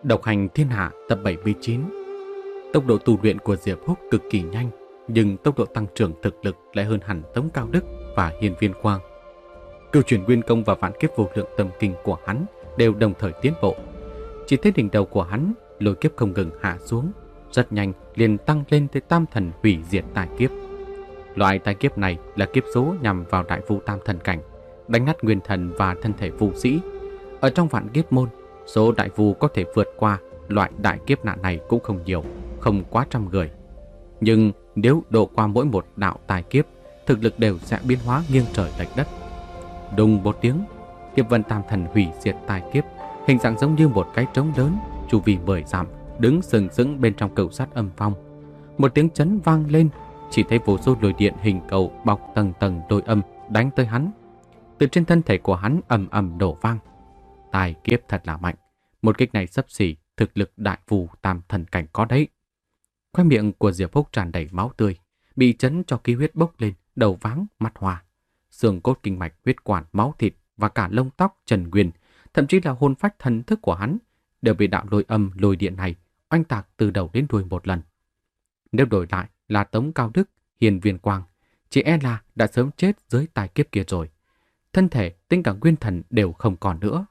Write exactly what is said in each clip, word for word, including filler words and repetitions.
Độc hành thiên hạ tập bảy mươi chín. Tốc độ tu luyện của Diệp Húc cực kỳ nhanh, nhưng tốc độ tăng trưởng thực lực lại hơn hẳn Tống Cao Đức và Hiên Viên Quang. Cửu chuyển nguyên công và vạn kiếp vô lượng tâm kinh của hắn đều đồng thời tiến bộ. Chỉ thấy đỉnh đầu của hắn lôi kiếp không ngừng hạ xuống, rất nhanh liền tăng lên tới tam thần hủy diệt tài kiếp. Loại tài kiếp này là kiếp số nhằm vào đại vu tam thần cảnh, đánh nát nguyên thần và thân thể vu sĩ. Ở trong vạn kiếp môn, số đại vu có thể vượt qua loại đại kiếp nạn này cũng không nhiều, không quá trăm người. Nhưng nếu độ qua mỗi một đạo tài kiếp, thực lực đều sẽ biến hóa nghiêng trời lệch đất. Đùng một tiếng, kiếp vân tam thần hủy diệt tài kiếp, hình dạng giống như một cái trống lớn, chu vi mười dặm, đứng sừng sững bên trong cửu sát âm phong. Một tiếng chấn vang lên, chỉ thấy vô số lôi điện hình cầu bọc tầng tầng lôi âm đánh tới hắn. Từ trên thân thể của hắn ầm ầm đổ vang. Tài kiếp thật là mạnh, một kích này xấp xỉ thực lực đại vu tam thần cảnh có đấy. Khoe miệng của Diệp Húc tràn đầy máu tươi, bị chấn cho khí huyết bốc lên, đầu váng, mắt hoa. Xương cốt kinh mạch, huyết quản, máu thịt và cả lông tóc trần nguyên, thậm chí là hồn phách thần thức của hắn đều bị đạo lôi âm lôi điện này oanh tạc từ đầu đến đuôi một lần. Nếu đổi lại là Tống Cao Đức, Hiên Viên Quang, chỉ e là đã sớm chết dưới tài kiếp kia rồi. Thân thể, tính cả nguyên thần đều không còn nữa.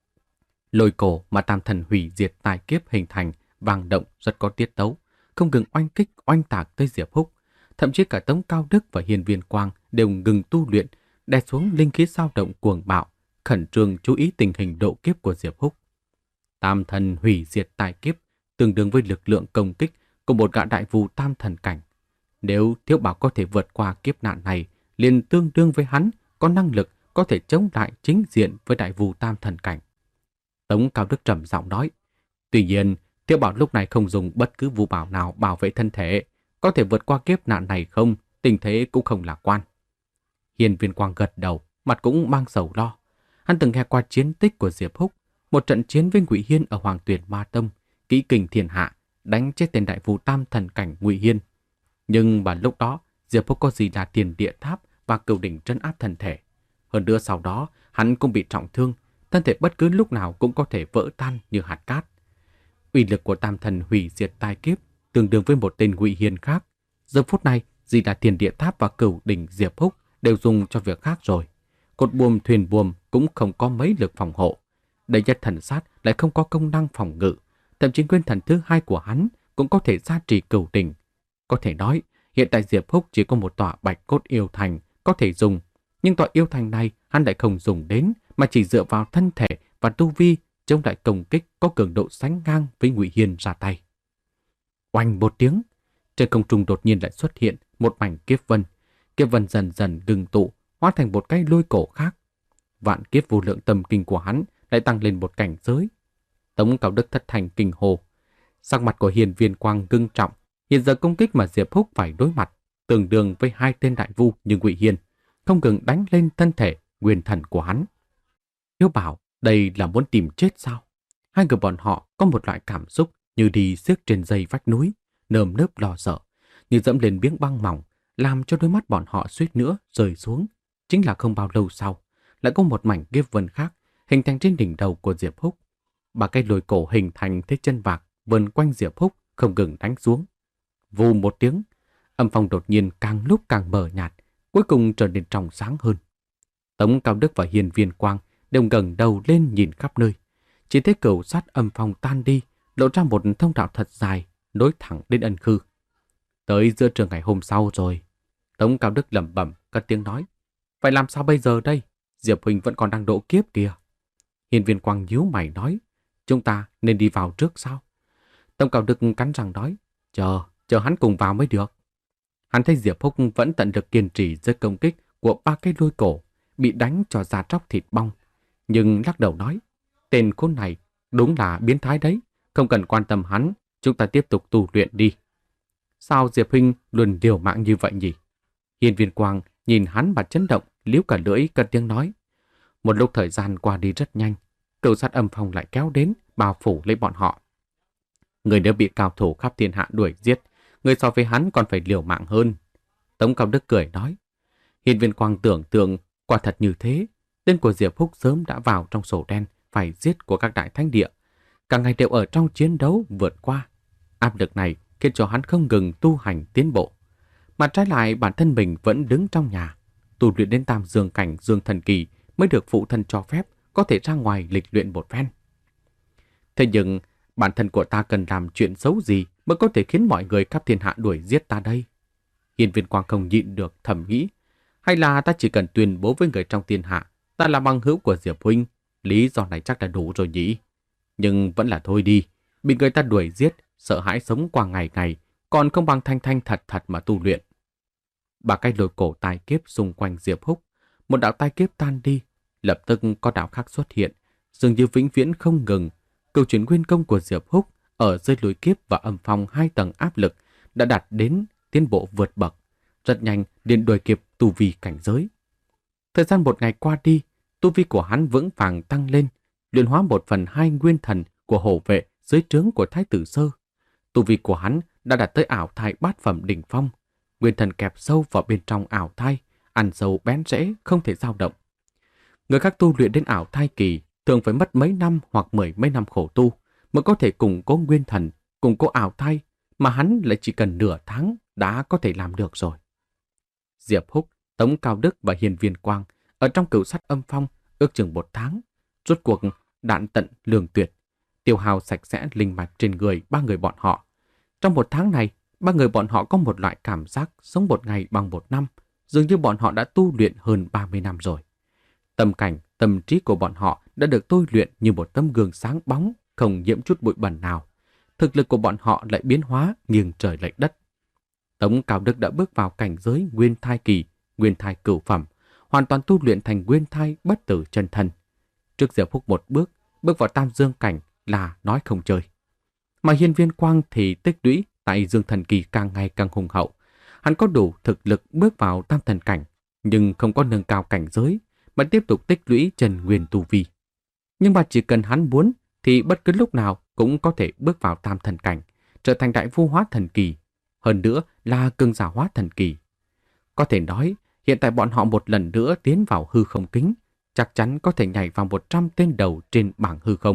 Lôi cổ mà tam thần hủy diệt tài kiếp hình thành vang động rất có tiết tấu, không ngừng oanh kích oanh tạc tới Diệp Húc. Thậm chí cả Tống Cao Đức và Hiên Viên Quang đều ngừng tu luyện, đè xuống linh khí dao động cuồng bạo, khẩn trương chú ý tình hình độ kiếp của Diệp Húc. Tam thần hủy diệt tài kiếp tương đương với lực lượng công kích của một gã đại vu tam thần cảnh. Nếu Thiếu Bảo có thể vượt qua kiếp nạn này, liền tương đương với hắn có năng lực có thể chống lại chính diện với đại vu tam thần cảnh. Tống Cao Đức trầm giọng nói. Tuy nhiên, Thiếu Bảo lúc này không dùng bất cứ vũ bảo nào bảo vệ thân thể, có thể vượt qua kiếp nạn này không, tình thế cũng không lạc quan. Hiên Viên Quang gật đầu, mặt cũng mang sầu lo. Hắn từng nghe qua chiến tích của Diệp Húc, một trận chiến với Ngụy Hiên ở Hoàng Tuyền Ma Tông, kỹ kình thiên hạ, đánh chết tên đại vu tam thần cảnh Ngụy Hiên. Nhưng mà lúc đó, Diệp Húc có gì là tiền địa tháp và cửu đỉnh trấn áp thân thể. Hơn nữa sau đó, hắn cũng bị trọng thương, thân thể bất cứ lúc nào cũng có thể vỡ tan như hạt cát. Uy lực của tam thần hủy diệt tai kiếp tương đương với một tên Ngụy Hiên khác. Giờ phút này, gì là tiền địa tháp và cửu đỉnh Diệp Húc đều dùng cho việc khác rồi. Cột buồm thuyền buồm cũng không có mấy lực phòng hộ. Đệ nhất thần sát lại không có công năng phòng ngự. Thậm chí nguyên thần thứ hai của hắn cũng có thể gia trì cửu đỉnh. Có thể nói, hiện tại Diệp Húc chỉ có một tòa bạch cốt yêu thành có thể dùng. Nhưng tòa yêu thành này hắn lại không dùng đến, mà chỉ dựa vào thân thể và tu vi chống lại công kích có cường độ sánh ngang với Ngụy Hiên ra tay. Oanh một tiếng, trên không trung đột nhiên lại xuất hiện một mảnh kiếp vân. Kiếp vân dần dần ngừng tụ, hóa thành một cái lôi cổ khác. Vạn kiếp vô lượng tâm kinh của hắn lại tăng lên một cảnh giới. Tống Cao Đức thất thành kinh hồ. Sắc mặt của Hiên Viên Quang ngưng trọng. Hiện giờ công kích mà Diệp Húc phải đối mặt tương đương với hai tên đại vu như Ngụy Hiên, không ngừng đánh lên thân thể nguyên thần của hắn. Thiếu Bảo, đây là muốn tìm chết sao? Hai người bọn họ có một loại cảm xúc như đi xước trên dây vách núi, nơm nớp lo sợ, như dẫm lên miếng băng mỏng, làm cho đôi mắt bọn họ suýt nữa rơi xuống. Chính là không bao lâu sau, lại có một mảnh kiếp vân khác hình thành trên đỉnh đầu của Diệp Húc. Ba cái lôi cổ hình thành thế chân vạc vần quanh Diệp Húc không ngừng đánh xuống. Vù một tiếng, âm phong đột nhiên càng lúc càng mờ nhạt, cuối cùng trở nên trong sáng hơn. Tống Cao Đức và Hiên Viên Quang đều ngẩng đầu lên nhìn khắp nơi. Chỉ thấy cửu sát âm phong tan đi, lộ ra một thông đạo thật dài, nối thẳng đến Ân Khư. Tới giữa trưa ngày hôm sau rồi. Tống Cao Đức lẩm bẩm cất tiếng nói. Phải làm sao bây giờ đây? Diệp huynh vẫn còn đang độ kiếp kìa. Hiên Viên Quang nhíu mày nói. Chúng ta nên đi vào trước sao? Tống Cao Đức cắn răng nói. Chờ, chờ hắn cùng vào mới được. Hắn thấy Diệp Húc vẫn tận lực kiên trì dưới công kích của ba cái lôi cổ, bị đánh cho da tróc thịt bong. Nhưng lắc đầu nói, tên khốn này đúng là biến thái đấy, không cần quan tâm hắn, chúng ta tiếp tục tu luyện đi. Sao Diệp huynh luôn liều mạng như vậy nhỉ? Hiên Viên Quang nhìn hắn mặt chấn động, liếu cả lưỡi cất tiếng nói. Một lúc thời gian qua đi rất nhanh, cửu sát âm phong lại kéo đến, bao phủ lấy bọn họ. Người nếu bị cao thủ khắp thiên hạ đuổi giết, người so với hắn còn phải liều mạng hơn. Tống Cao Đức cười nói. Hiên Viên Quang tưởng tượng quả thật như thế, tên của Diệp Húc sớm đã vào trong sổ đen phải giết của các đại thánh địa. cả ngày đều ở trong chiến đấu vượt qua. Áp lực này khiến cho hắn không ngừng tu hành tiến bộ. Mà trái lại bản thân mình vẫn đứng trong nhà, tu luyện đến tam dương cảnh dương thần kỳ mới được phụ thân cho phép có thể ra ngoài lịch luyện một phen. Thế nhưng bản thân của ta cần làm chuyện xấu gì mới có thể khiến mọi người khắp thiên hạ đuổi giết ta đây? Hiên Viên Quang không nhịn được thầm nghĩ, hay là ta chỉ cần tuyên bố với người trong thiên hạ ta là bằng hữu của Diệp huynh, lý do này chắc là đủ rồi nhỉ? Nhưng vẫn là thôi đi, bị người ta đuổi giết, sợ hãi sống qua ngày ngày, còn không bằng thanh thanh thật thật mà tu luyện. Ba cái lôi cổ tai kiếp xung quanh Diệp Húc, một đạo tai kiếp tan đi, lập tức có đạo khác xuất hiện, dường như vĩnh viễn không ngừng. Câu chuyện nguyên công của Diệp Húc ở dưới lôi kiếp và âm phong hai tầng áp lực đã đạt đến tiến bộ vượt bậc, rất nhanh liền đuổi kịp tu vi cảnh giới. Thời gian một ngày qua đi, tu vi của hắn vững vàng tăng lên, luyện hóa một phần hai nguyên thần của hộ vệ dưới trướng của Thái tử Sơ. Tu vi của hắn đã đạt tới ảo thai bát phẩm đỉnh phong, nguyên thần kẹp sâu vào bên trong ảo thai, ăn sâu bén rễ không thể dao động. Người khác tu luyện đến ảo thai kỳ thường phải mất mấy năm hoặc mười mấy năm khổ tu mới có thể củng cố nguyên thần, củng cố ảo thai, mà hắn lại chỉ cần nửa tháng đã có thể làm được rồi. Diệp Húc, Tống Cao Đức và Hiên Viên Quang ở trong cửu sắt âm phong ước chừng một tháng, rốt cuộc đạn tận lường tuyệt, tiêu hao sạch sẽ linh mạch trên người ba người bọn họ. Trong một tháng này, ba người bọn họ có một loại cảm giác sống một ngày bằng một năm, dường như bọn họ đã tu luyện hơn ba mươi năm rồi. Tâm cảnh, tâm trí của bọn họ đã được tôi luyện như một tấm gương sáng bóng, không nhiễm chút bụi bẩn nào. Thực lực của bọn họ lại biến hóa nghiêng trời lệch đất. Tống Cao Đức đã bước vào cảnh giới nguyên thai kỳ, nguyên thai cửu phẩm, hoàn toàn tu luyện thành nguyên thai bất tử chân thân. Trước Diệp Húc một bước, bước vào tam dương cảnh là nói không chơi. Mà Hiên Viên Quang thì tích lũy tại dương thần kỳ càng ngày càng hùng hậu. Hắn có đủ thực lực bước vào tam thần cảnh, nhưng không có nâng cao cảnh giới, mà tiếp tục tích lũy trần nguyên tu vi. Nhưng mà chỉ cần hắn muốn, thì bất cứ lúc nào cũng có thể bước vào tam thần cảnh, trở thành đại vu hóa thần kỳ, hơn nữa là cường giả hóa thần kỳ. Có thể nói, hiện tại bọn họ một lần nữa tiến vào hư không kính, chắc chắn có thể nhảy vào một trăm tên đầu trên bảng hư không.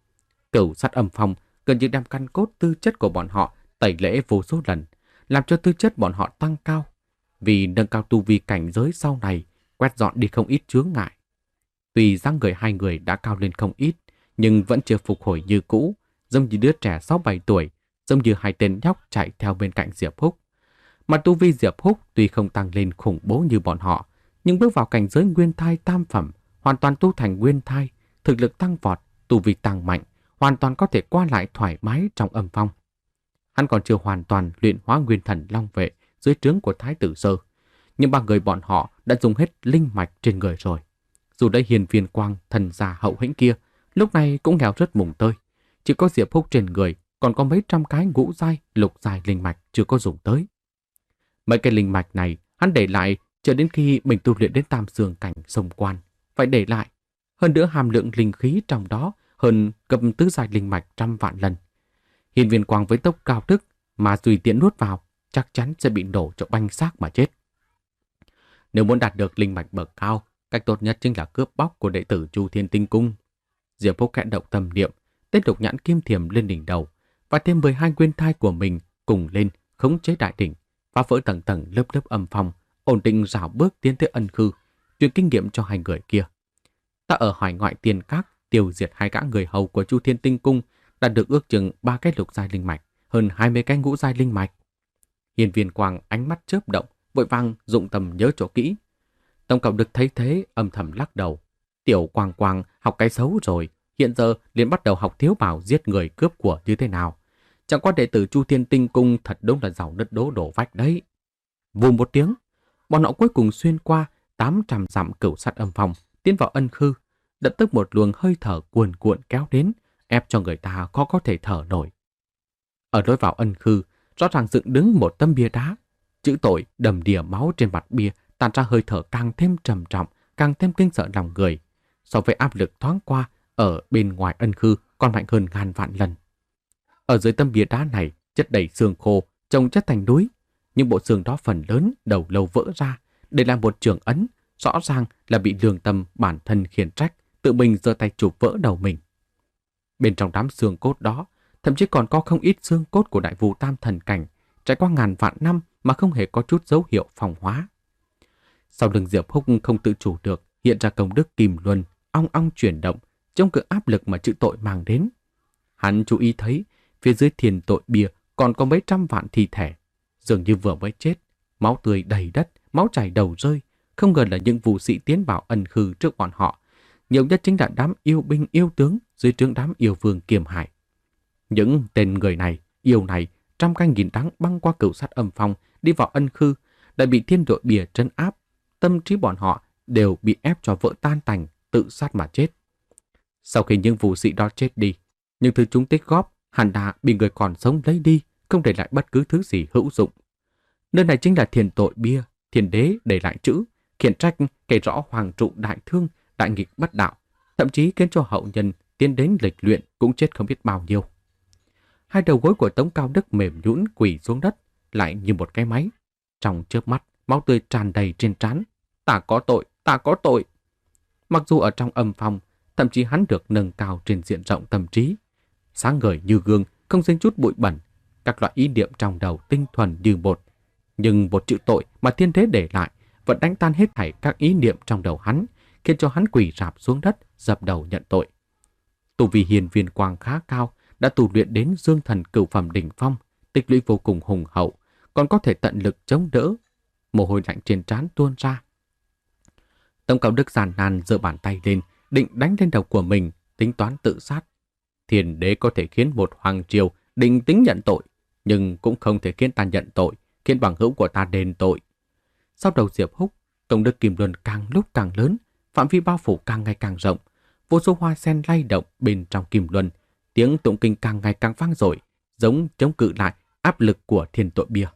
Cửu sắt âm phong gần như đem căn cốt tư chất của bọn họ tẩy lễ vô số lần, làm cho tư chất bọn họ tăng cao. Vì nâng cao tu vi cảnh giới sau này, quét dọn đi không ít chướng ngại. Tuy dáng người hai người đã cao lên không ít, nhưng vẫn chưa phục hồi như cũ, giống như đứa trẻ sáu bảy tuổi, giống như hai tên nhóc chạy theo bên cạnh Diệp Húc. Mà tu vi Diệp Húc tuy không tăng lên khủng bố như bọn họ, nhưng bước vào cảnh giới nguyên thai tam phẩm, hoàn toàn tu thành nguyên thai, thực lực tăng vọt, tu vi tăng mạnh, hoàn toàn có thể qua lại thoải mái trong âm phong. Hắn còn chưa hoàn toàn luyện hóa nguyên thần long vệ dưới trướng của Thái tử Sơ, nhưng ba người bọn họ đã dùng hết linh mạch trên người rồi. Dù đã Hiên Viên Quang thần già hậu hĩnh kia, lúc này cũng nghèo rất mùng tơi. Chỉ có Diệp Húc trên người còn có mấy trăm cái ngũ giai, lục giai linh mạch chưa có dùng tới. Mấy cái linh mạch này hắn để lại chờ đến khi mình tu luyện đến tam dương cảnh sông quan, phải để lại. Hơn nữa hàm lượng linh khí trong đó hơn gấp tứ giai linh mạch trăm vạn lần. Hiên Viên Quang với tốc cao đức mà tùy tiện nuốt vào, chắc chắn sẽ bị nổ cho banh xác mà chết. Nếu muốn đạt được linh mạch bậc cao, cách tốt nhất chính là cướp bóc của đệ tử Chu Thiên Tinh Cung. Diệp Húc khẽ động tâm niệm, tên lục nhãn kim thiềm lên đỉnh đầu và thêm mười hai nguyên thai của mình cùng lên khống chế đại đỉnh, phá vỡ tầng tầng lớp lớp âm phong, ổn định rảo bước tiến tới ân khư, truyền kinh nghiệm cho hai người kia. Ta ở hải ngoại tiền các tiêu diệt hai gã người hầu của Chu Thiên Tinh Cung, đạt được ước chừng ba cái lục giai linh mạch, hơn hai mươi cái ngũ giai linh mạch. Hiên Viên Quang ánh mắt chớp động, vội vàng dụng tâm nhớ chỗ kỹ. Tống Cao Đức thấy thế âm thầm lắc đầu. Tiểu Quang Quang học cái xấu rồi, hiện giờ liền bắt đầu học thiếu bảo giết người cướp của như thế nào. Chẳng qua đệ tử Chu Thiên Tinh Cung thật đúng là giàu đất đố đổ vách đấy. Vù một tiếng, bọn họ cuối cùng xuyên qua tám trăm dặm cửu sắt âm phong, tiến vào ân khư. Lập tức một luồng hơi thở cuồn cuộn kéo đến, ép cho người ta khó có thể thở nổi. Ở lối vào ân khư, rõ ràng dựng đứng một tấm bia đá. Chữ tội đầm đìa máu trên mặt bia tàn ra hơi thở càng thêm trầm trọng, càng thêm kinh sợ lòng người. So với áp lực thoáng qua ở bên ngoài ân khư còn mạnh hơn ngàn vạn lần. Ở dưới tấm bia đá này chất đầy xương khô, chồng chất thành núi. Nhưng bộ xương đó phần lớn đầu lâu vỡ ra, để làm một trường ấn, rõ ràng là bị lương tâm bản thân khiển trách, tự mình giơ tay chụp vỡ đầu mình. Bên trong đám xương cốt đó, thậm chí còn có không ít xương cốt của đại vu tam thần cảnh, trải qua ngàn vạn năm mà không hề có chút dấu hiệu phong hóa. Sau lưng Diệp Húc không tự chủ được, hiện ra công đức kim luân, ong ong chuyển động, trong cự áp lực mà chữ tội mang đến. Hắn chú ý thấy, phía dưới thiền tội bia còn có mấy trăm vạn thi thể, dường như vừa mới chết, máu tươi đầy đất, máu chảy đầu rơi. Không ngờ là những vũ sĩ tiến vào ân khư trước bọn họ. Nhiều nhất chính là đám yêu binh yêu tướng dưới trướng đám yêu vương kiềm hại. Những tên người này, yêu này, trăm canh nghìn đắng băng qua cửu sát âm phong đi vào ân khư, đã bị thiên đội bìa trấn áp. Tâm trí bọn họ đều bị ép cho vỡ tan tành, tự sát mà chết. Sau khi những vũ sĩ đó chết đi, những thứ chúng tích góp hẳn đã bị người còn sống lấy đi, không để lại bất cứ thứ gì hữu dụng. Nơi này chính là thiền tội bia, thiên đế để lại chữ, khiển trách kể rõ hoàng trụ đại thương, đại nghịch bất đạo, thậm chí khiến cho hậu nhân tiến đến lịch luyện cũng chết không biết bao nhiêu. Hai đầu gối của Tống Cao Đức mềm nhũn quỳ xuống đất, lại như một cái máy. Trong chớp mắt, máu tươi tràn đầy trên trán. Ta có tội, ta có tội. Mặc dù ở trong âm phong, thậm chí hắn được nâng cao trên diện rộng tâm trí. Sáng ngời như gương, không dính chút bụi bẩn, các loại ý niệm trong đầu tinh thuần như một. Nhưng một chữ tội mà thiên đế để lại vẫn đánh tan hết thảy các ý niệm trong đầu hắn, khiến cho hắn quỳ rạp xuống đất, dập đầu nhận tội. Tu vi hiền viên quang khá cao, đã tu luyện đến dương thần cửu phẩm đỉnh phong, tích lũy vô cùng hùng hậu, còn có thể tận lực chống đỡ. Mồ hôi lạnh trên trán tuôn ra. Tống Cao Đức giàn nan giơ bàn tay lên, định đánh lên đầu của mình, tính toán tự sát. Thiên đế có thể khiến một hoàng triều định tính nhận tội, nhưng cũng không thể khiến ta nhận tội, khiến bằng hữu của ta đền tội. Sau đầu Diệp Húc, công đức kim luân càng lúc càng lớn, phạm vi bao phủ càng ngày càng rộng, vô số hoa sen lay động bên trong kim luân, tiếng tụng kinh càng ngày càng vang dội, giống chống cự lại áp lực của thiên tội bia.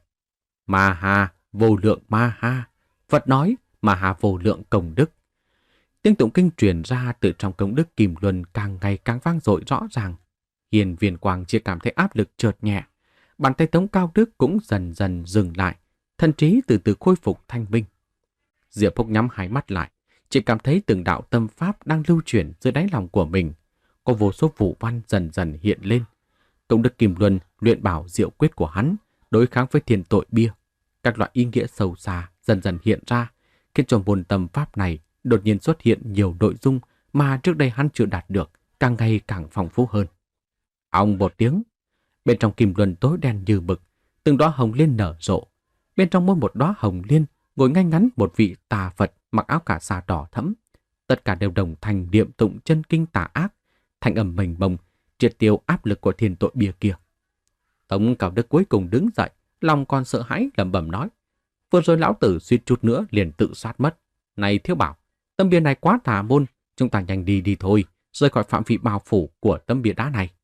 Ma ha, vô lượng ma ha, Phật nói ma ha vô lượng công đức. Tiếng tụng kinh truyền ra từ trong công đức kim luân càng ngày càng vang dội rõ ràng. Hiền viên quang chỉ cảm thấy áp lực chợt nhẹ, bàn tay Tống Cao Đức cũng dần dần dừng lại, thân trí từ từ khôi phục thanh minh. Diệp Húc nhắm hai mắt lại, chỉ cảm thấy từng đạo tâm pháp đang lưu chuyển dưới đáy lòng của mình, có vô số vũ văn dần dần hiện lên. Công đức kim luân luyện bảo diệu quyết của hắn đối kháng với thiên tội bia, các loại ý nghĩa sâu xa dần dần hiện ra, khiến cho môn tâm pháp này đột nhiên xuất hiện nhiều nội dung mà trước đây hắn chưa đạt được, càng ngày càng phong phú hơn. Ong một tiếng, bên trong kim luân tối đen như mực, từng đóa hồng liên nở rộ. Bên trong mỗi một đóa hồng liên ngồi ngay ngắn một vị tà Phật mặc áo cà sa đỏ thẫm. Tất cả đều đồng thành niệm tụng chân kinh tà ác, thanh âm mênh mông triệt tiêu áp lực của thiên tội bia kia. Tống Cao Đức cuối cùng đứng dậy, lòng còn sợ hãi lẩm bẩm nói: vừa rồi lão tử suýt chút nữa liền tự sát mất. Này Thiếu Bảo, tấm bia này quá tà môn, chúng ta nhanh đi đi thôi, rời khỏi phạm vi bao phủ của tấm bia đá này.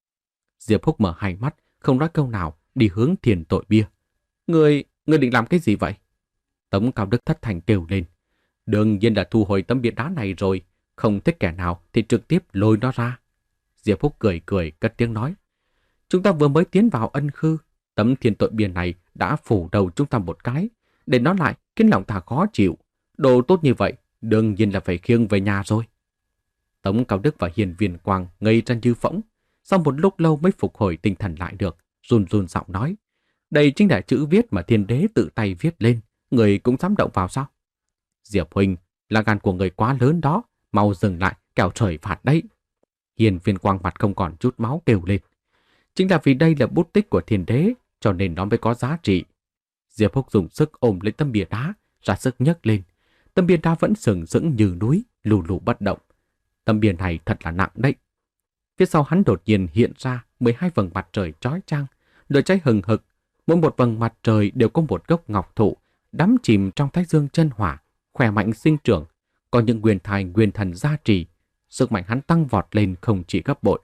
Diệp Húc mở hai mắt, không nói câu nào, đi hướng thiền tội bia. Người, người định làm cái gì vậy? Tống Cao Đức thất thành kêu lên. Đương nhiên là thu hồi tấm bia đá này rồi, không thích kẻ nào thì trực tiếp lôi nó ra. Diệp Húc cười cười cất tiếng nói: chúng ta vừa mới tiến vào ân khư, tấm thiên tội bia này đã phủ đầu chúng ta một cái, để nó lại khiến lòng ta khó chịu. Đồ tốt như vậy, đương nhiên là phải khiêng về nhà rồi. Tống Cao Đức và Hiền Viên Quang ngây ra như phỗng, sau một lúc lâu mới phục hồi tinh thần lại được, run run giọng nói: đây chính là chữ viết mà thiên đế tự tay viết lên, người cũng dám động vào sao? Diệp huynh, là gan của người quá lớn đó, mau dừng lại, kẻo trời phạt đấy. Hiền Viên Quang mặt không còn chút máu kêu lên: chính là vì đây là bút tích của thiên đế, cho nên nó mới có giá trị. Diệp Húc dùng sức ôm lấy tấm bia đá, ra sức nhấc lên. Tấm bia đá vẫn sừng sững như núi, lù lù bất động. Tấm bia này thật là nặng đấy. Phía sau hắn đột nhiên hiện ra mười hai vầng mặt trời chói chang, lửa cháy hừng hực. Mỗi một vầng mặt trời đều có một gốc ngọc thụ đắm chìm trong thái dương chân hỏa, khỏe mạnh sinh trưởng, có những nguyên thai nguyên thần gia trì, sức mạnh hắn tăng vọt lên không chỉ gấp bội.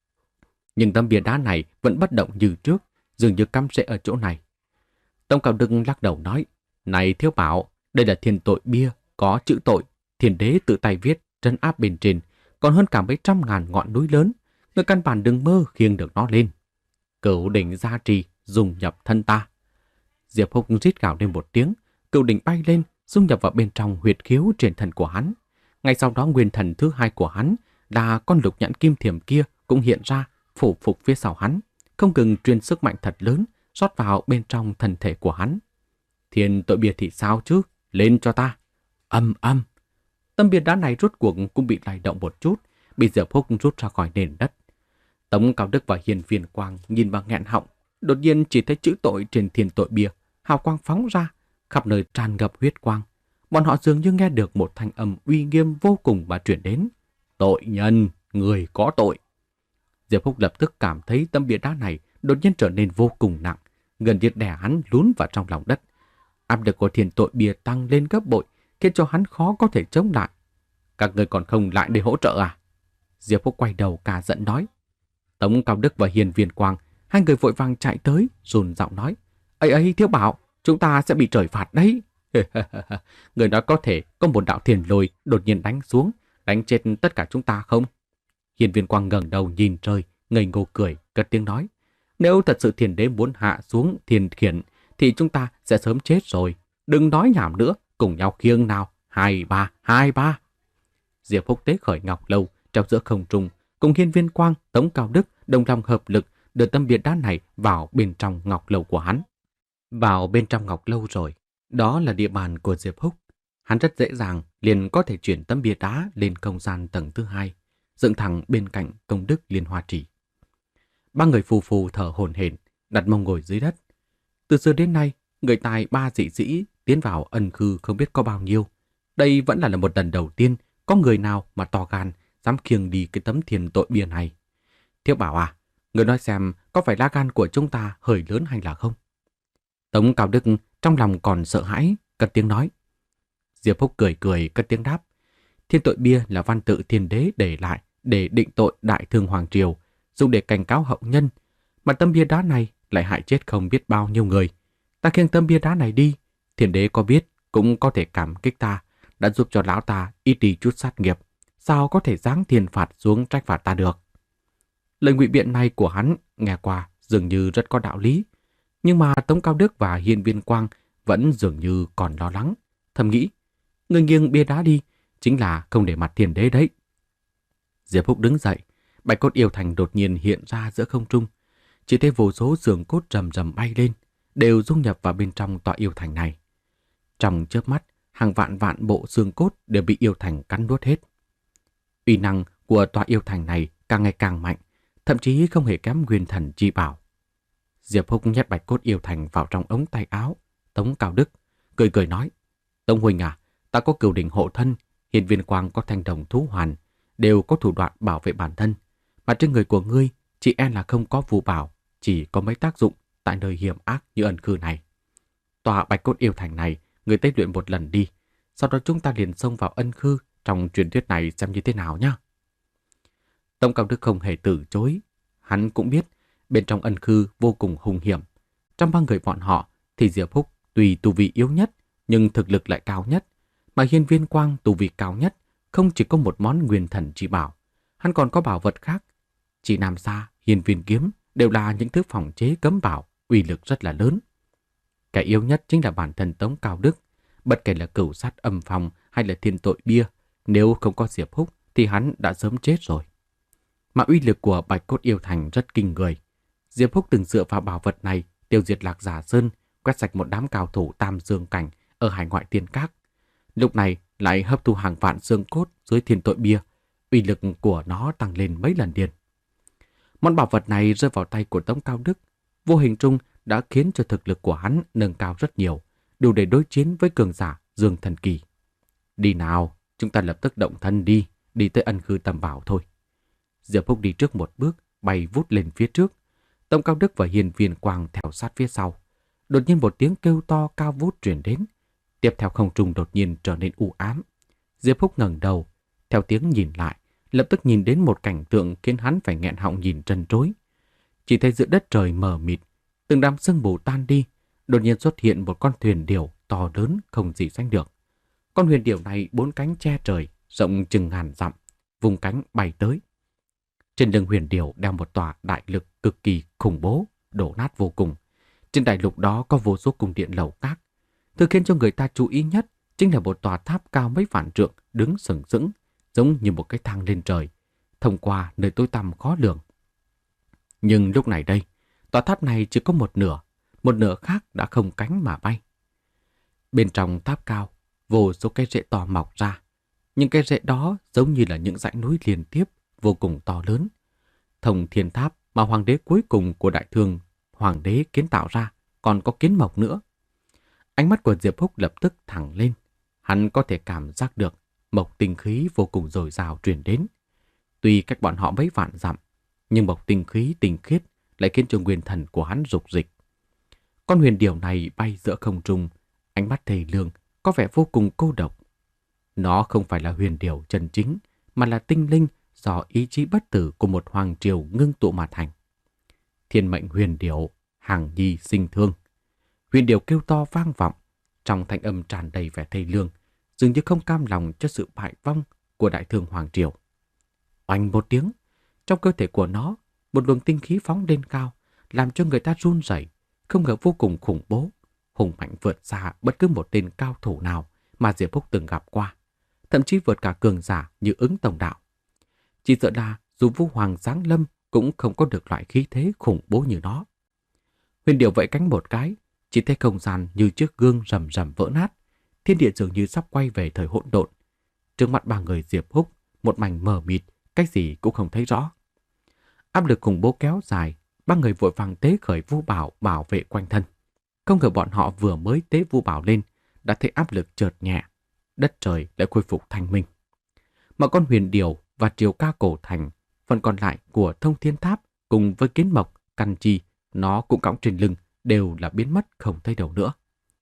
Nhưng tấm bia đá này vẫn bất động như trước, dường như cắm rễ ở chỗ này. Tống Cao Đức lắc đầu nói: này Thiếu Bảo, đây là thiên tội bia, có chữ tội, thiên đế tự tay viết, trấn áp bên trên, còn hơn cả mấy trăm ngàn ngọn núi lớn, người căn bản đừng mơ khiêng được nó lên. Cửu đỉnh gia trì dung nhập thân ta. Diệp Húc rít gào lên một tiếng, cửu đỉnh bay lên, dung nhập vào bên trong huyệt khiếu trên thân của hắn. Ngay sau đó nguyên thần thứ hai của hắn là con lục nhãn kim thiểm kia cũng hiện ra, phủ phục phía sau hắn, không ngừng truyền sức mạnh thật lớn rót vào bên trong thân thể của hắn. Thiên tội bia thì sao chứ? Lên cho ta! Âm âm! Tấm bia đá này rốt cuộc cũng bị lay động một chút, bị Diệp Húc rút ra khỏi nền đất. Tống Cao Đức và Hiên Viên Quang nhìn vào nghẹn họng, đột nhiên chỉ thấy chữ tội trên thiên tội bia, hào quang phóng ra, khắp nơi tràn ngập huyết quang. Bọn họ dường như nghe được một thanh âm uy nghiêm vô cùng mà truyền đến. Tội nhân, người có tội. Diệp Húc lập tức cảm thấy tấm bia đá này đột nhiên trở nên vô cùng nặng, gần như đè hắn lún vào trong lòng đất. Áp lực của thiên tội bia tăng lên gấp bội, khiến cho hắn khó có thể chống lại. Các người còn không lại để hỗ trợ à? Diệp Húc quay đầu cả giận nói. Tống Cao Đức và Hiên Viên Quang, hai người vội vàng chạy tới, run giọng nói. Ấy ấy, Thiếu Bảo, chúng ta sẽ bị trời phạt đấy. Người nói có thể có một đạo thiền lôi đột nhiên đánh xuống, đánh chết tất cả chúng ta không? Hiên Viên Quang ngẩng đầu nhìn trời, ngây ngô cười, cất tiếng nói. Nếu thật sự thiền đế muốn hạ xuống thiền khiển, thì chúng ta sẽ sớm chết rồi. Đừng nói nhảm nữa, cùng nhau khiêng nào. Hai ba, hai ba. Diệp Húc tế khởi ngọc lâu, treo giữa không trung, cùng Hiên Viên Quang, Tống Cao Đức đồng lòng hợp lực đưa tấm bia đá này vào bên trong ngọc lâu của hắn. Vào bên trong ngọc lâu rồi, đó là địa bàn của Diệp Húc. Hắn rất dễ dàng liền có thể chuyển tấm bia đá lên không gian tầng thứ hai, dựng thẳng bên cạnh công đức Liên Hoa Trì. Ba người phù phù thở hổn hển, đặt mông ngồi dưới đất. Từ xưa đến nay, người tài ba dị sĩ tiến vào ân khư không biết có bao nhiêu. Đây vẫn là một lần đầu tiên có người nào mà to gan dám khiêng đi cái tấm thiền tội bia này. Thiếu Bảo à, người nói xem có phải lá gan của chúng ta hơi lớn hay là không? Tống Cao Đức trong lòng còn sợ hãi, cất tiếng nói. Diệp Húc cười cười cất tiếng đáp. Thiên tội bia là văn tự thiên đế để lại để định tội đại thương hoàng triều, dùng để cảnh cáo hậu nhân. Mà tấm bia đá này lại hại chết không biết bao nhiêu người. Ta khiêng tấm bia đá này đi, thiên đế có biết cũng có thể cảm kích ta, đã giúp cho lão ta ít đi chút sát nghiệp. Sao có thể giáng thiên phạt xuống trách phạt ta được? Lời ngụy biện này của hắn nghe qua dường như rất có đạo lý. Nhưng mà Tống Cao Đức và Hiên Viên Quang vẫn dường như còn lo lắng, thầm nghĩ, người nghiêng bia đá đi, chính là không để mặt thiên đế đấy. Diệp Húc đứng dậy, bạch cốt yêu thành đột nhiên hiện ra giữa không trung. Chỉ thấy vô số xương cốt rầm rầm bay lên, đều dung nhập vào bên trong tòa yêu thành này. Trong chớp mắt, hàng vạn vạn bộ xương cốt đều bị yêu thành cắn nuốt hết. Uy năng của tòa yêu thành này càng ngày càng mạnh, thậm chí không hề kém Nguyên Thần Chi Bảo. Diệp Húc nhét bạch cốt yêu thành vào trong ống tay áo Tống Cao Đức, cười cười nói. Tống huynh à, ta có cửu đỉnh hộ thân, Hiên Viên Quang có thanh đồng thú hoàn, đều có thủ đoạn bảo vệ bản thân. Mà trên người của ngươi, chỉ e là không có phù bảo, chỉ có mấy tác dụng tại nơi hiểm ác như ẩn khư này. Tòa bạch cốt yêu thành này, người tế luyện một lần đi, sau đó chúng ta liền xông vào ân khư trong truyền thuyết này xem như thế nào nhá. Tống Cao Đức không hề từ chối, hắn cũng biết bên trong ân khư vô cùng hung hiểm. Trong ba người bọn họ thì Diệp Húc tuy tu vi yếu nhất nhưng thực lực lại cao nhất, mà Hiên Viên Quang tu vi cao nhất, không chỉ có một món Nguyên Thần Chi Bảo, hắn còn có bảo vật khác. Chỉ Nam Sa, Hiên Viên kiếm đều là những thứ phòng chế cấm bảo, uy lực rất là lớn. Cái yếu nhất chính là bản thân Tống Cao Đức, bất kể là cửu sát âm phong hay là thiên tội bia, nếu không có Diệp Húc thì hắn đã sớm chết rồi. Mà uy lực của bạch cốt yêu thành rất kinh người. Diệp Húc từng dựa vào bảo vật này tiêu diệt Lạc Giả Sơn, quét sạch một đám cao thủ tam dương cảnh ở hải ngoại tiên các. Lúc này lại hấp thu hàng vạn xương cốt dưới thiên tội bia, uy lực của nó tăng lên mấy lần điên. Món bảo vật này rơi vào tay của Tống Cao Đức, vô hình trung đã khiến cho thực lực của hắn nâng cao rất nhiều, đủ để đối chiến với cường giả Dương Thần Kỳ. Đi nào, chúng ta lập tức động thân đi, đi tới ân khư tầm bảo thôi. Diệp Húc đi trước một bước, bay vút lên phía trước. Tống Cao Đức và Hiên Viên Quang theo sát phía sau. Đột nhiên một tiếng kêu to cao vút truyền đến. Tiếp theo không trung đột nhiên trở nên u ám. Diệp Húc ngẩng đầu, theo tiếng nhìn lại, lập tức nhìn đến một cảnh tượng khiến hắn phải nghẹn họng nhìn trân trối. Chỉ thấy giữa đất trời mờ mịt, từng đám sương mù tan đi, đột nhiên xuất hiện một con thuyền điểu to lớn không gì sánh được. Con huyền điểu này bốn cánh che trời, rộng chừng ngàn dặm, vùng cánh bay tới. Trên lưng huyền điểu đeo một tòa đại lực cực kỳ khủng bố, đổ nát vô cùng. Trên đại lục đó có vô số cung điện lầu các. Thứ khiến cho người ta chú ý nhất chính là một tòa tháp cao mấy vạn trượng đứng sừng sững, giống như một cái thang lên trời. thông qua nơi tối tăm khó lường. Nhưng lúc này đây, tòa tháp này chỉ có một nửa, một nửa khác đã không cánh mà bay. Bên trong tháp cao, vô số cây rễ to mọc ra. Những cây rễ đó giống như là những dãy núi liên tiếp, vô cùng to lớn. Thông thiên tháp mà hoàng đế cuối cùng của Đại Thương hoàng đế kiến tạo ra còn có kiến mộc nữa. Ánh mắt của Diệp Húc lập tức thẳng lên. Hắn có thể cảm giác được mộc tinh khí vô cùng dồi dào truyền đến. Tuy cách bọn họ mấy vạn dặm, nhưng mộc tinh khí tinh khiết lại khiến cho nguyên thần của hắn rục dịch. Con huyền điểu này bay giữa không trung, ánh mắt thề lương, có vẻ vô cùng cô độc. Nó không phải là huyền điểu chân chính, mà là tinh linh do ý chí bất tử của một hoàng triều ngưng tụ mà thành. Thiên mệnh huyền điểu, hàng nhi sinh thương. Huyền điểu kêu to vang vọng, trong thanh âm tràn đầy vẻ thê lương, dường như không cam lòng cho sự bại vong của Đại Thương hoàng triều. Oanh một tiếng, trong cơ thể của nó, một luồng tinh khí phóng lên cao, làm cho người ta run rẩy, không ngờ vô cùng khủng bố, hùng mạnh vượt xa bất cứ một tên cao thủ nào mà Diệp Húc từng gặp qua, thậm chí vượt cả cường giả như Ứng Tổng Đạo. Chỉ sợ là dù Vũ Hoàng giáng lâm cũng không có được loại khí thế khủng bố như nó. Huyền điểu vẫy cánh một cái, chỉ thấy không gian như chiếc gương rầm rầm vỡ nát, thiên địa dường như sắp quay về thời hỗn độn. Trước mặt ba người Diệp Húc, một mảnh mờ mịt, cái gì cũng không thấy rõ. Áp lực khủng bố kéo dài, ba người vội vàng tế khởi vu bảo bảo vệ quanh thân. Không ngờ bọn họ vừa mới tế vu bảo lên, đã thấy áp lực chợt nhẹ, đất trời lại khôi phục thanh minh. Mà con huyền điểu và triều ca cổ thành, phần còn lại của thông thiên tháp cùng với kiến mộc, căn chi, nó cũng cõng trên lưng, đều là biến mất không thấy đâu nữa.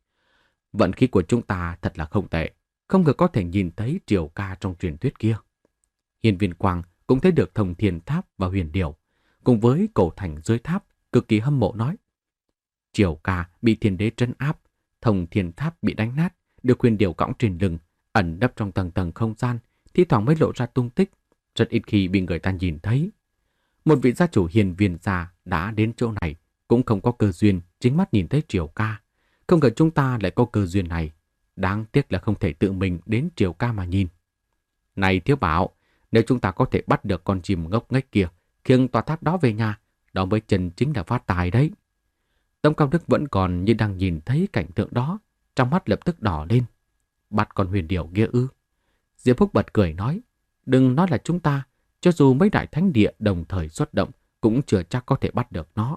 Vận khí của chúng ta thật là không tệ, không ngờ có thể nhìn thấy triều ca trong truyền thuyết kia. Hiên Viên Quang cũng thấy được thông thiên tháp và huyền điểu, cùng với cổ thành dưới tháp, cực kỳ hâm mộ nói. Triều ca bị thiên đế trấn áp, thông thiên tháp bị đánh nát, được huyền điểu cõng trên lưng, ẩn nấp trong tầng tầng không gian, thi thoảng mới lộ ra tung tích, rất ít khi bị người ta nhìn thấy. Một vị gia chủ hiền viên gia đã đến chỗ này, cũng không có cơ duyên chính mắt nhìn thấy triều ca. Không ngờ chúng ta lại có cơ duyên này, đáng tiếc là không thể tự mình đến triều ca mà nhìn. Này Thiếu Bảo, nếu chúng ta có thể bắt được con chim ngốc nghếch kia, khiêng tòa tháp đó về nhà, đó mới chân chính là phát tài đấy. Tống Cao Đức vẫn còn như đang nhìn thấy cảnh tượng đó, trong mắt lập tức đỏ lên. Bắt con huyền điểu kia ư? Diệp Húc bật cười nói, đừng nói là chúng ta, cho dù mấy đại thánh địa đồng thời xuất động, cũng chưa chắc có thể bắt được nó.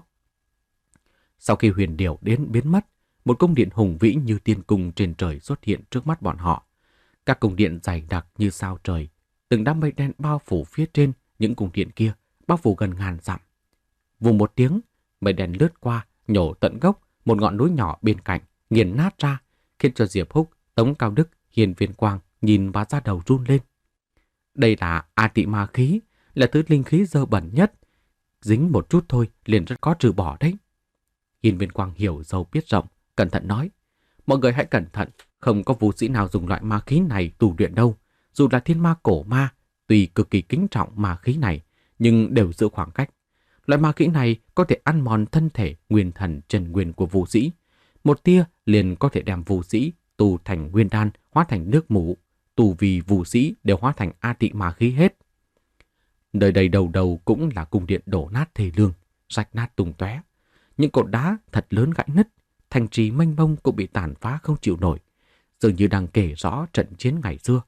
Sau khi huyền điểu đến biến mất, một cung điện hùng vĩ như tiên cung trên trời xuất hiện trước mắt bọn họ. Các cung điện dày đặc như sao trời, từng đám mây đen bao phủ phía trên những cung điện kia, bao phủ gần ngàn dặm. Vù một tiếng, mây đen lướt qua, nhổ tận gốc một ngọn núi nhỏ bên cạnh, nghiền nát ra, khiến cho Diệp Húc, Tống Cao Đức, Hiên Viên Quang nhìn và da đầu run lên. Đây là A Tị Ma khí, là thứ linh khí dơ bẩn nhất, dính một chút thôi liền rất khó trừ bỏ đấy. Hiên Viên Quang hiểu dâu biết rộng, cẩn thận nói, mọi người hãy cẩn thận, không có vũ sĩ nào dùng loại ma khí này tu luyện đâu. Dù là thiên ma cổ ma, tuy cực kỳ kính trọng ma khí này, nhưng đều giữ khoảng cách. Loại ma khí này có thể ăn mòn thân thể nguyên thần trần nguyên của vũ sĩ. Một tia liền có thể đem vũ sĩ tu thành nguyên đan, hóa thành nước mủ. Tu vì vũ sĩ đều hóa thành A Tị ma khí hết. Nơi đây đầu đầu cũng là cung điện đổ nát thê lương, rách nát tung tóe. Những cột đá thật lớn gãy nứt, thành trì mênh mông cũng bị tàn phá không chịu nổi, dường như đang kể rõ trận chiến ngày xưa.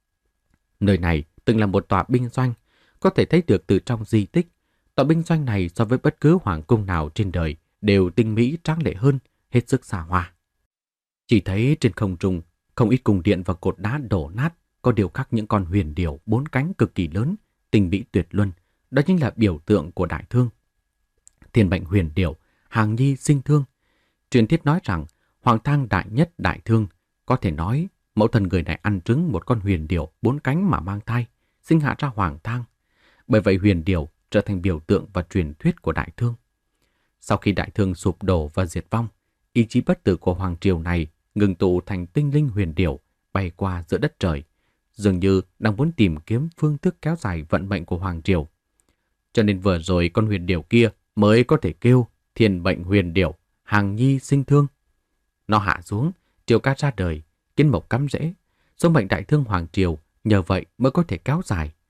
Nơi này từng là một tòa binh doanh, có thể thấy được từ trong di tích. Tòa binh doanh này so với bất cứ hoàng cung nào trên đời đều tinh mỹ tráng lệ hơn, hết sức xa hoa. Chỉ thấy trên không trung, không ít cung điện và cột đá đổ nát, có điều khắc những con huyền điểu bốn cánh cực kỳ lớn, tinh mỹ tuyệt luân, đó chính là biểu tượng của Đại Thương. Thiên mệnh huyền điểu, hàng nhi sinh thương. Truyền thuyết nói rằng Hoàng Thang đại nhất Đại Thương, có thể nói mẫu thân người này ăn trứng một con huyền điểu bốn cánh mà mang thai, sinh hạ ra Hoàng Thang. Bởi vậy huyền điểu trở thành biểu tượng và truyền thuyết của Đại Thương. Sau khi Đại Thương sụp đổ và diệt vong, ý chí bất tử của hoàng triều này ngừng tụ thành tinh linh huyền điểu bay qua giữa đất trời, dường như đang muốn tìm kiếm phương thức kéo dài vận mệnh của hoàng triều. Cho nên vừa rồi con huyền điểu kia mới có thể kêu thiên mệnh huyền điểu, hàng nhi sinh thương. Nó hạ xuống, triều ca ra đời, kiến mộc cắm rễ, số mệnh Đại Thương hoàng triều nhờ vậy mới có thể kéo dài.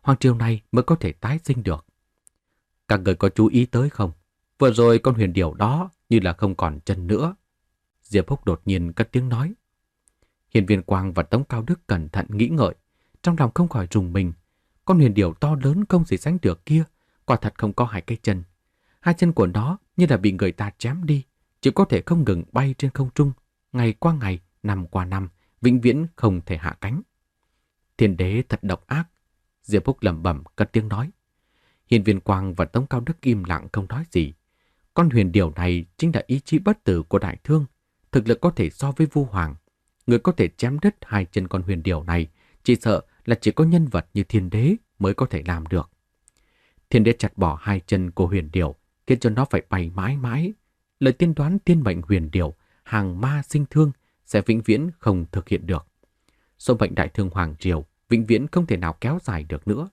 hoàng triều này mới có thể tái sinh được. Các người có chú ý tới không? Vừa rồi con huyền điểu đó như là không còn chân nữa. Diệp Húc đột nhiên cất tiếng nói. Hiên Viên Quang và Tống Cao Đức cẩn thận nghĩ ngợi, trong lòng không khỏi rùng mình. Con huyền điểu to lớn không gì sánh được kia, quả thật không có hai cái chân. Hai chân của nó như là bị người ta chém đi, chỉ có thể không ngừng bay trên không trung, ngày qua ngày, năm qua năm, vĩnh viễn không thể hạ cánh. Thiên đế thật độc ác. Diệp Húc lẩm bẩm cất tiếng nói. Hiên Viên Quang và Tống Cao Đức im lặng không nói gì. Con huyền điểu này chính là ý chí bất tử của Đại Thương, thực lực có thể so với Vu Hoàng. Người có thể chém đứt hai chân con huyền điểu này, chỉ sợ là chỉ có nhân vật như thiên đế mới có thể làm được. Thiên đế chặt bỏ hai chân của huyền điểu, khiến cho nó phải bay mãi mãi. Lời tiên đoán tiên mệnh huyền điểu, hàng ma sinh thương, sẽ vĩnh viễn không thực hiện được. Số mệnh Đại Thương Hoàng triều vĩnh viễn không thể nào kéo dài được nữa.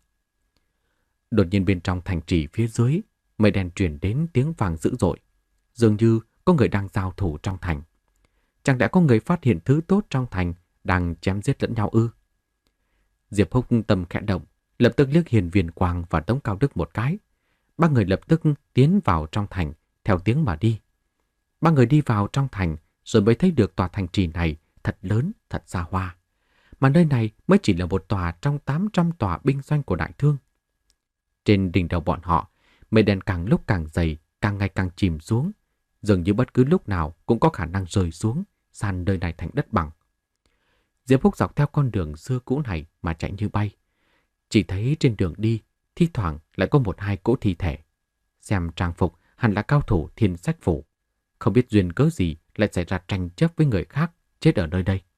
Đột nhiên bên trong thành trì phía dưới, mây đen truyền đến tiếng vang dữ dội, dường như có người đang giao thủ trong thành. Chẳng đã có người phát hiện thứ tốt trong thành đang chém giết lẫn nhau ư? Diệp Húc tâm khẽ động, lập tức liếc Hiên Viên Quang và Tống Cao Đức một cái. Ba người lập tức tiến vào trong thành, theo tiếng mà đi. Ba người đi vào trong thành, rồi mới thấy được tòa thành trì này thật lớn, thật xa hoa. Mà nơi này mới chỉ là một tòa trong tám trăm tòa binh doanh của Đại Thương. Trên đỉnh đầu bọn họ, mây đen càng lúc càng dày, càng ngày càng chìm xuống, dường như bất cứ lúc nào cũng có khả năng rơi xuống, san nơi này thành đất bằng. Diệp Húc dọc theo con đường xưa cũ này mà chạy như bay. Chỉ thấy trên đường đi, thi thoảng lại có một hai cỗ thi thể. Xem trang phục hẳn là cao thủ Thiên Sách Phủ. Không biết duyên cớ gì lại xảy ra tranh chấp với người khác chết ở nơi đây.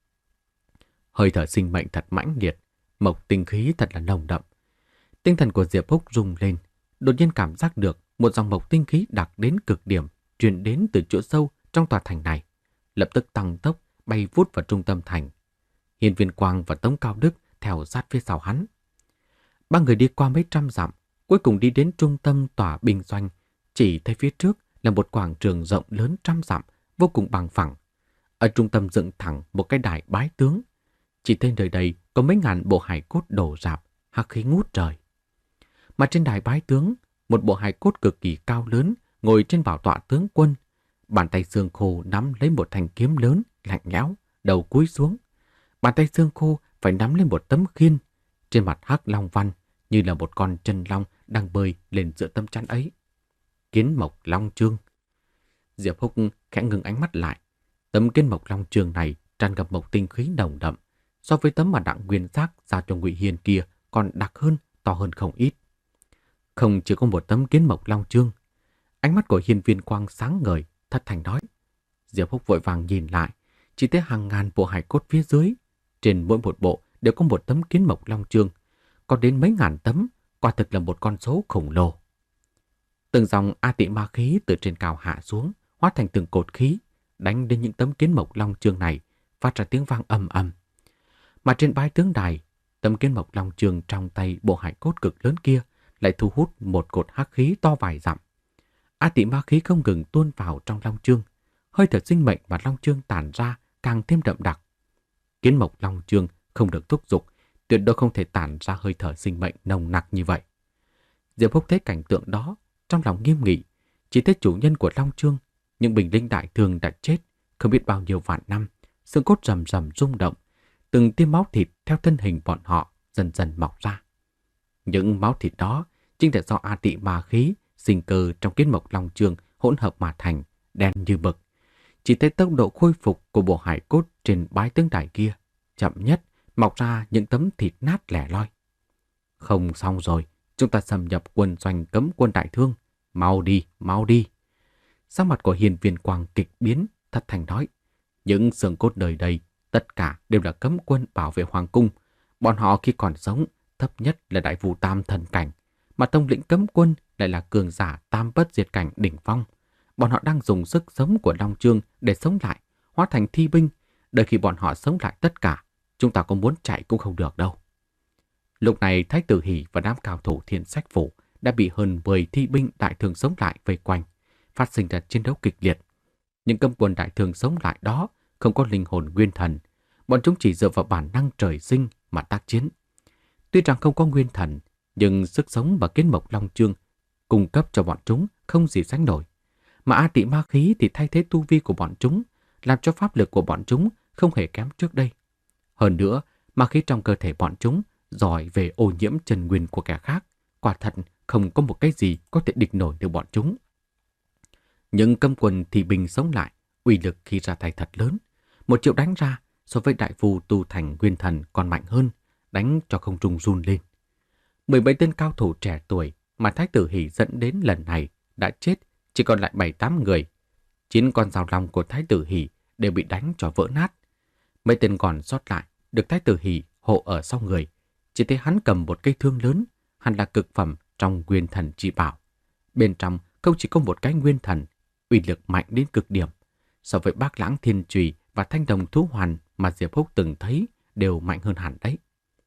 Hơi thở sinh mệnh thật mãnh liệt, mộc tinh khí thật là nồng đậm. Tinh thần của Diệp Húc rung lên, đột nhiên cảm giác được một dòng mộc tinh khí đặc đến cực điểm truyền đến từ chỗ sâu trong tòa thành này, lập tức tăng tốc bay vút vào trung tâm thành. Hiên Viên Quang và Tống Cao Đức theo sát phía sau hắn. Ba người đi qua mấy trăm dặm, cuối cùng đi đến trung tâm tòa binh doanh, chỉ thấy phía trước là một quảng trường rộng lớn trăm dặm, vô cùng bằng phẳng. Ở trung tâm dựng thẳng một cái đài bái tướng. Chỉ thấy nơi đây có mấy ngàn bộ hài cốt đổ rạp, hắc khí ngút trời. Mà trên đài bái tướng, một bộ hài cốt cực kỳ cao lớn ngồi trên bảo tọa tướng quân. Bàn tay xương khô nắm lấy một thanh kiếm lớn, lạnh lẽo, đầu cúi xuống. Bàn tay xương khô phải nắm lên một tấm khiên, trên mặt hắc long văn như là một con chân long đang bơi lên giữa tấm chắn ấy. Kiến mộc long chương. Diệp Húc khẽ ngừng ánh mắt lại. Tấm kiến mộc long chương này tràn ngập mộc tinh khí nồng đậm, so với tấm mà Đặng Nguyên Giác giao cho Ngụy Hiên kia còn đặc hơn, to hơn không ít. Không chỉ có một tấm kiến mộc long chương. Ánh mắt của Hiên Viên Quang sáng ngời, thất thành nói. Diệp Húc vội vàng nhìn lại, chỉ thấy hàng ngàn bộ hài cốt phía dưới. Trên mỗi một bộ đều có một tấm kiến mộc long chương, có đến mấy ngàn tấm, quả thực là một con số khổng lồ. Từng dòng a tị ma khí từ trên cao hạ xuống, hóa thành từng cột khí, đánh đến những tấm kiến mộc long chương này, phát ra tiếng vang ầm ầm. Mà trên bái tướng đài, tấm kiến mộc long chương trong tay bộ hải cốt cực lớn kia lại thu hút một cột hắc khí to vài dặm. A tị ma khí không ngừng tuôn vào trong long chương, hơi thở sinh mệnh mà long chương tản ra càng thêm đậm đặc. Kiến mộc long chương không được thúc giục, tuyệt đối không thể tản ra hơi thở sinh mệnh nồng nặc như vậy. Diệp Húc thấy cảnh tượng đó, trong lòng nghiêm nghị, chỉ thấy chủ nhân của long chương, những binh lính Đại Thương đã chết không biết bao nhiêu vạn năm, xương cốt rầm rầm rung động, từng tia máu thịt theo thân hình bọn họ dần dần mọc ra. Những máu thịt đó chính là do a tị ma khí sinh cơ trong kiến mộc long chương hỗn hợp mà thành, đen như mực. Chỉ thấy tốc độ khôi phục của bộ hải cốt trên bái tướng đài kia chậm nhất mọc ra những tấm thịt nát lẻ loi. Không xong rồi, chúng ta xâm nhập quân doanh cấm quân Đại Thương, mau đi, mau đi. Sắc mặt của Hiên Viên Quang kịch biến, thất thành nói, những xương cốt đời đây tất cả đều là cấm quân bảo vệ hoàng cung. Bọn họ khi còn sống thấp nhất là đại vũ tam thần cảnh, mà tông lĩnh cấm quân lại là cường giả tam bất diệt cảnh đỉnh phong. Bọn họ đang dùng sức sống của long chương để sống lại, hóa thành thi binh. Đợi khi bọn họ sống lại tất cả, chúng ta có muốn chạy cũng không được đâu. Lúc này Thái tử Hỷ và đám cao thủ Thiên Sách Phủ đã bị hơn mười thi binh Đại Thương sống lại vây quanh, phát sinh ra chiến đấu kịch liệt. Những cấm quân Đại Thương sống lại đó không có linh hồn nguyên thần, bọn chúng chỉ dựa vào bản năng trời sinh mà tác chiến. Tuy rằng không có nguyên thần, nhưng sức sống và kiến mộc long chương cung cấp cho bọn chúng không gì sánh nổi. Mà A Tị ma khí thì thay thế tu vi của bọn chúng, làm cho pháp lực của bọn chúng không hề kém trước đây. Hơn nữa, ma khí trong cơ thể bọn chúng giỏi về ô nhiễm chân nguyên của kẻ khác, quả thật không có một cái gì có thể địch nổi được bọn chúng. Những cấm quân thì bình sống lại, uy lực khi ra tay thật lớn. Một triệu đánh ra so với đại phu tu thành nguyên thần còn mạnh hơn, đánh cho không trung run lên. Mười bảy tên cao thủ trẻ tuổi mà Thái tử Hỷ dẫn đến lần này đã chết, chỉ còn lại bảy tám người. Chín con dao long của Thái tử Hỷ đều bị đánh cho vỡ nát. Mấy tên còn sót lại được Thái tử Hỷ hộ ở sau người. Chỉ thấy hắn cầm một cây thương lớn, hẳn là cực phẩm trong nguyên thần chi bảo. Bên trong không chỉ có một cái nguyên thần, uy lực mạnh đến cực điểm. So với Bác Lãng Thiên Chùy và Thanh Đồng Thú Hoàn mà Diệp Húc từng thấy đều mạnh hơn hẳn đấy.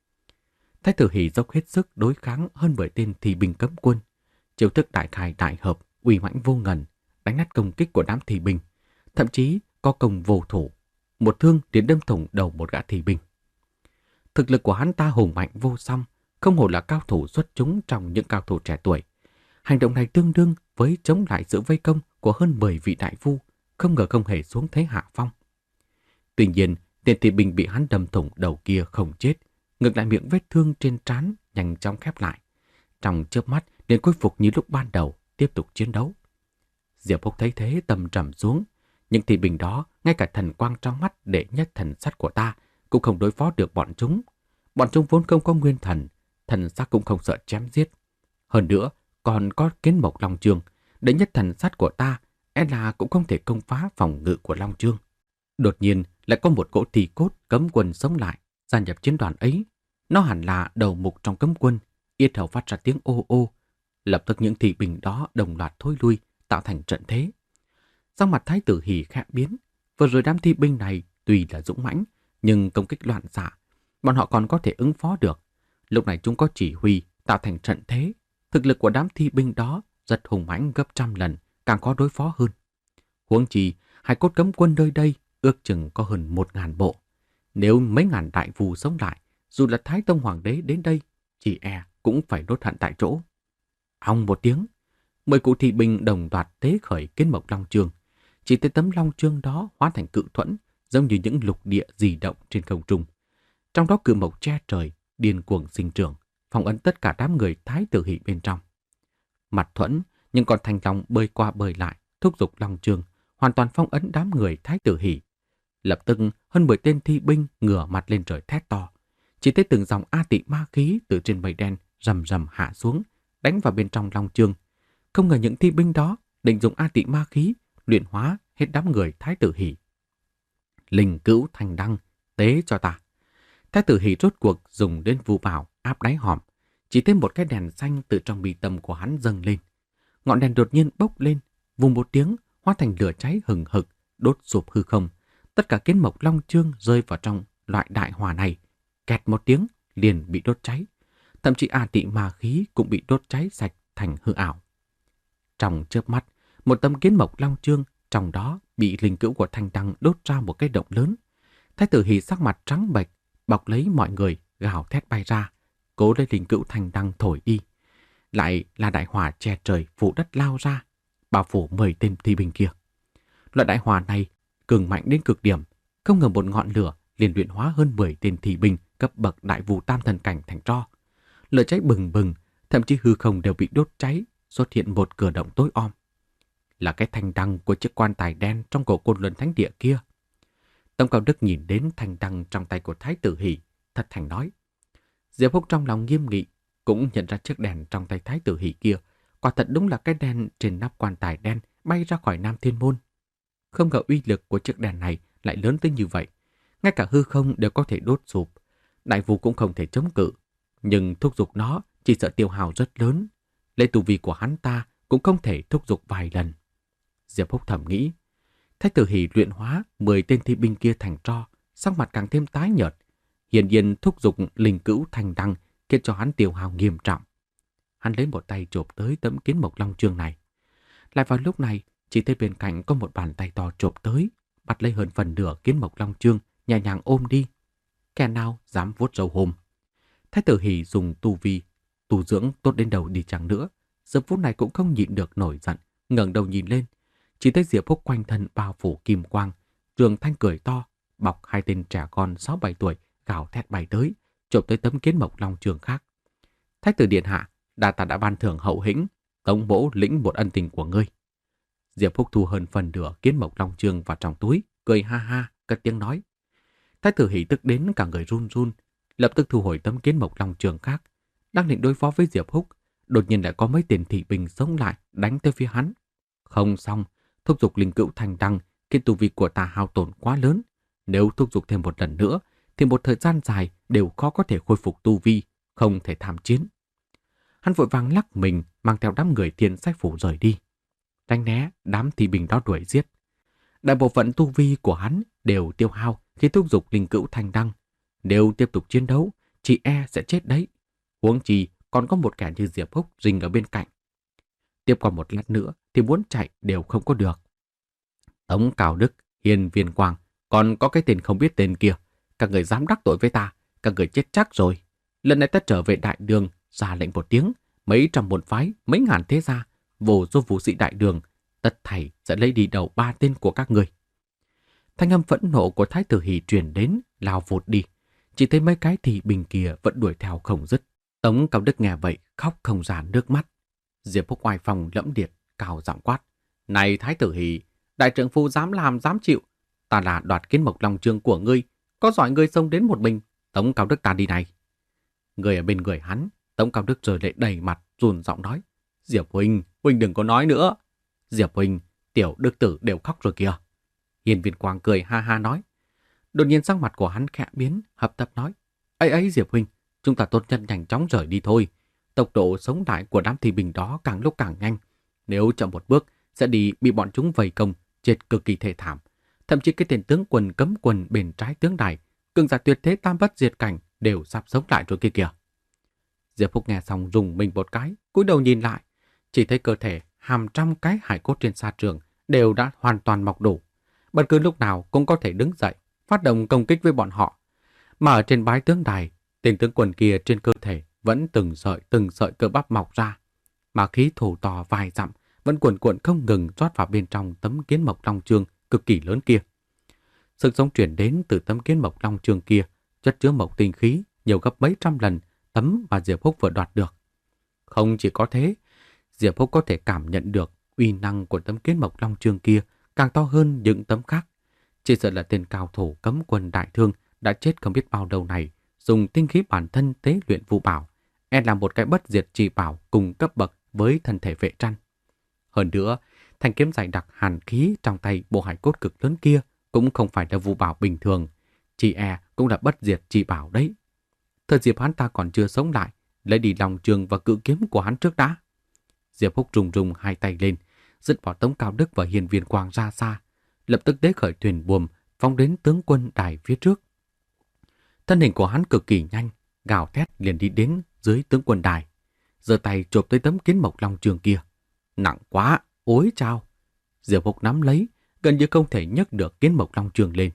Thái tử Hỷ dốc hết sức đối kháng hơn mười tên thi binh cấm quân. Chiêu thức đại khai đại hợp, uy mãnh vô ngần, đánh nát công kích của đám thi binh. Thậm chí có công vô thủ, một thương đến đâm thủng đầu một gã thi binh. Thực lực của hắn ta hùng mạnh vô song, không hổ là cao thủ xuất chúng trong những cao thủ trẻ tuổi. Hành động này tương đương với chống lại sự vây công của hơn mười vị đại phu, không ngờ không hề xuống thế hạ phong. Tuy nhiên, tên thi binh bị hắn đâm thủng đầu kia không chết, ngược lại miệng vết thương trên trán nhanh chóng khép lại. Trong chớp mắt liền khôi phục như lúc ban đầu, tiếp tục chiến đấu. Diệp Húc thấy thế tâm trầm xuống, những thi binh đó ngay cả thần quang trong mắt đệ nhất thần sắt của ta cũng không đối phó được bọn chúng. Bọn chúng vốn không có nguyên thần, thần sắc cũng không sợ chém giết. Hơn nữa, còn có kiến mộc long chương, đệ nhất thần sắt của ta e là cũng không thể công phá phòng ngự của long chương. Đột nhiên lại có một cỗ thi cốt cấm quân sống lại, gia nhập chiến đoàn ấy. Nó hẳn là đầu mục trong cấm quân, yết hầu phát ra tiếng ô ô. Lập tức những thị binh đó đồng loạt thối lui, tạo thành trận thế. Sắc mặt Thái tử Hỷ khẽ biến, vừa rồi đám thi binh này tuy là dũng mãnh, nhưng công kích loạn xạ, bọn họ còn có thể ứng phó được. Lúc này chúng có chỉ huy, tạo thành trận thế. Thực lực của đám thi binh đó rất hùng mãnh gấp trăm lần, càng khó đối phó hơn. Huống chi, hải cốt cấm quân nơi đây ước chừng có hơn một ngàn bộ. Nếu mấy ngàn đại phu sống lại, dù là Thái Tông Hoàng đế đến đây, chỉ e cũng phải đốt hận tại chỗ. Ong một tiếng, mười cụ thị binh đồng loạt tế khởi kiến mộc long chương. Chỉ thấy tấm long chương đó hóa thành cự thuẫn, giống như những lục địa di động trên không trung. Trong đó cự mộc che trời, điên cuồng sinh trưởng, phong ấn tất cả đám người Thái tử Hỷ bên trong. Mặt thuẫn, những con thanh long bơi qua bơi lại, thúc giục long chương, hoàn toàn phong ấn đám người Thái tử Hỷ. Lập tức hơn mười tên thi binh ngửa mặt lên trời thét to. Chỉ thấy từng dòng A Tị ma khí từ trên mây đen rầm rầm hạ xuống, đánh vào bên trong long chương. Không ngờ những thi binh đó định dùng A Tị ma khí luyện hóa hết đám người Thái tử Hỷ. Linh cữu thành đăng, tế cho ta. Thái tử Hỷ rốt cuộc dùng đến vu bảo áp đáy hòm. Chỉ thấy một cái đèn xanh từ trong mi tâm của hắn dâng lên. Ngọn đèn đột nhiên bốc lên, vù một tiếng hóa thành lửa cháy hừng hực, đốt sụp hư không. Tất cả kiến mộc long chương rơi vào trong loại đại hỏa này, kẹt một tiếng liền bị đốt cháy. Thậm chí A Tị ma khí cũng bị đốt cháy sạch thành hư ảo. Trong chớp mắt, một tấm kiến mộc long chương trong đó bị linh cữu của thanh đăng đốt ra một cái động lớn. Thái tử Hỷ sắc mặt trắng bệch, bọc lấy mọi người, gào thét bay ra, cố lấy linh cữu thanh đăng thổi đi. Lại là đại hỏa che trời phủ đất lao ra, bao phủ mười tên thi binh kia. Loại đại hỏa này cường mạnh đến cực điểm, không ngờ một ngọn lửa liền luyện hóa hơn mười tên thi binh cấp bậc đại vũ tam thần cảnh thành tro. Lửa cháy bừng bừng, thậm chí hư không đều bị đốt cháy, xuất hiện một cửa động tối om. Là cái thanh đăng của chiếc quan tài đen trong cổ Côn Luân Thánh Địa kia. Tông Cao Đức nhìn đến thanh đăng trong tay của Thái tử Hỷ, thật thành nói. Diệp Húc trong lòng nghiêm nghị, cũng nhận ra chiếc đèn trong tay Thái tử Hỷ kia, quả thật đúng là cái đèn trên nắp quan tài đen bay ra khỏi Nam Thiên Môn. Không ngờ uy lực của chiếc đèn này lại lớn tới như vậy, ngay cả hư không đều có thể đốt sụp. Đại vu cũng không thể chống cự, nhưng thúc giục nó chỉ sợ tiêu hao rất lớn. Lấy tu vi của hắn ta cũng không thể thúc giục vài lần. Diệp Húc thầm nghĩ, Thái tử Hỷ luyện hóa mười tên thi binh kia thành tro, sắc mặt càng thêm tái nhợt. Hiển nhiên thúc giục linh cữu thành đăng khiến cho hắn tiêu hao nghiêm trọng. Hắn lấy một tay chộp tới tấm kiến mộc long chương này. Lại vào lúc này, chỉ thấy bên cạnh có một bàn tay to chộp tới, bắt lấy hơn phần nửa kiến mộc long chương, nhẹ nhàng ôm đi. Kẻ nào dám vuốt râu hồm. Thái tử Hỷ dùng tu vi tu dưỡng tốt đến đâu đi chăng nữa, giờ phút này cũng không nhịn được nổi giận, ngẩng đầu nhìn lên, chỉ thấy Diệp Húc quanh thân bao phủ kim quang, Trường Thanh cười to, bọc hai tên trẻ con sáu bảy tuổi gào thét bay tới, chộp tới tấm kiến mộc long trường khác. Thái tử điện hạ, đa tạ đã ban thưởng hậu hĩnh, tống mỗ lĩnh một ân tình của ngươi. Diệp Húc thu hơn phần nửa kiến mộc long trường vào trong túi, cười ha ha, cất tiếng nói. Thái tử hỉ tức đến cả người run run, lập tức thu hồi tấm kiến mộc long trường khác, đang định đối phó với Diệp Húc, đột nhiên lại có mấy tên thị binh sống lại đánh tới phía hắn. Không xong, thúc giục linh cữu thành đăng khiến tu vi của ta hao tổn quá lớn. Nếu thúc giục thêm một lần nữa, thì một thời gian dài đều khó có thể khôi phục tu vi, không thể tham chiến. Hắn vội vàng lắc mình, mang theo đám người Thiên Sách Phủ rời đi. Tránh né đám thị binh đó đuổi giết. Đại bộ phận tu vi của hắn đều tiêu hao khi thúc giục linh cữu thành đăng. Nếu tiếp tục chiến đấu, chỉ e sẽ chết đấy. Huống chi còn có một kẻ như Diệp Húc rình ở bên cạnh. Tiếp qua một lát nữa thì muốn chạy đều không có được. Tống Cao Đức, Hiên Viên Quang, còn có cái tên không biết tên kia. Các người dám đắc tội với ta, các người chết chắc rồi. Lần này ta trở về đại đường, ra lệnh một tiếng, mấy trăm môn phái, mấy ngàn thế gia, vô số vũ sĩ đại đường, tất thảy sẽ lấy đi đầu ba tên của các người. Thanh âm phẫn nộ của Thái tử Hỷ truyền đến, lao vụt đi. Chỉ thấy mấy cái thị binh kia vẫn đuổi theo không dứt. Tống Cao Đức nghe vậy, khóc không ra nước mắt. Diệp Húc oai phong lẫm liệt, cao giọng quát. Này Thái tử Hỷ, đại trượng phu dám làm dám chịu. Ta là đoạt kiến mộc long chương của ngươi, có giỏi ngươi xông đến một mình, Tống Cao Đức ta đi này. Người ở bên người hắn, Tống Cao Đức rơi lệ đầy mặt, run giọng nói. Diệp huynh, huynh đừng có nói nữa. Diệp huynh, tiểu đức tử đều khóc rồi kìa. Hiên Viên Quang cười ha ha nói. Đột nhiên sắc mặt của hắn khẽ biến, hấp tấp nói. Ấy ấy Diệp huynh, chúng ta tốt nhất nhanh chóng rời đi thôi. Tốc độ sống lại của đám thị binh đó càng lúc càng nhanh. Nếu chậm một bước, sẽ đi bị bọn chúng vây công, chết cực kỳ thê thảm. Thậm chí cái tên tướng quân cấm quân bên trái tướng đài, cường giả tuyệt thế tam bất diệt cảnh đều sắp sống lại rồi kia kìa. Diệp Húc nghe xong rùng mình một cái, cúi đầu nhìn lại, chỉ thấy cơ thể hàng trăm cái hải cốt trên sa trường đều đã hoàn toàn mọc đủ. Bất cứ lúc nào cũng có thể đứng dậy, phát động công kích với bọn họ. Mà ở trên bái tướng đài, tên tướng quân kia trên cơ thể vẫn từng sợi từng sợi cơ bắp mọc ra, mà khí thổ to vài dặm vẫn cuồn cuộn không ngừng rót vào bên trong tấm kiến mộc long chương cực kỳ lớn kia. Sức sống truyền đến từ tấm kiến mộc long chương kia chất chứa mộc tinh khí nhiều gấp mấy trăm lần tấm mà Diệp Húc vừa đoạt được. Không chỉ có thế, Diệp Húc có thể cảm nhận được uy năng của tấm kiến mộc long chương kia càng to hơn những tấm khác. Chỉ sợ là tên cao thủ cấm quân đại thương đã chết không biết bao lâu này, dùng tinh khí bản thân tế luyện vũ bảo, e là một cái bất diệt trì bảo cùng cấp bậc với thân thể vệ trăn. Hơn nữa, thanh kiếm dày đặc hàn khí trong tay bộ hải cốt cực lớn kia cũng không phải là vũ bảo bình thường, chỉ e cũng là bất diệt trì bảo đấy. Thời Diệp hắn ta còn chưa sống lại, lấy đi lòng trường và cự kiếm của hắn trước đã. Diệp Húc rùng rùng hai tay lên, dứt bỏ Tống Cao Đức và Hiên Viên Quang ra xa, lập tức đế khởi thuyền buồm phóng đến tướng quân đài phía trước. Thân hình của hắn cực kỳ nhanh, gào thét liền đi đến dưới tướng quân đài, giơ tay chộp tới tấm kiến mộc long trường kia. Nặng quá, ối chao! Diệp Húc nắm lấy, gần như không thể nhấc được kiến mộc long trường lên.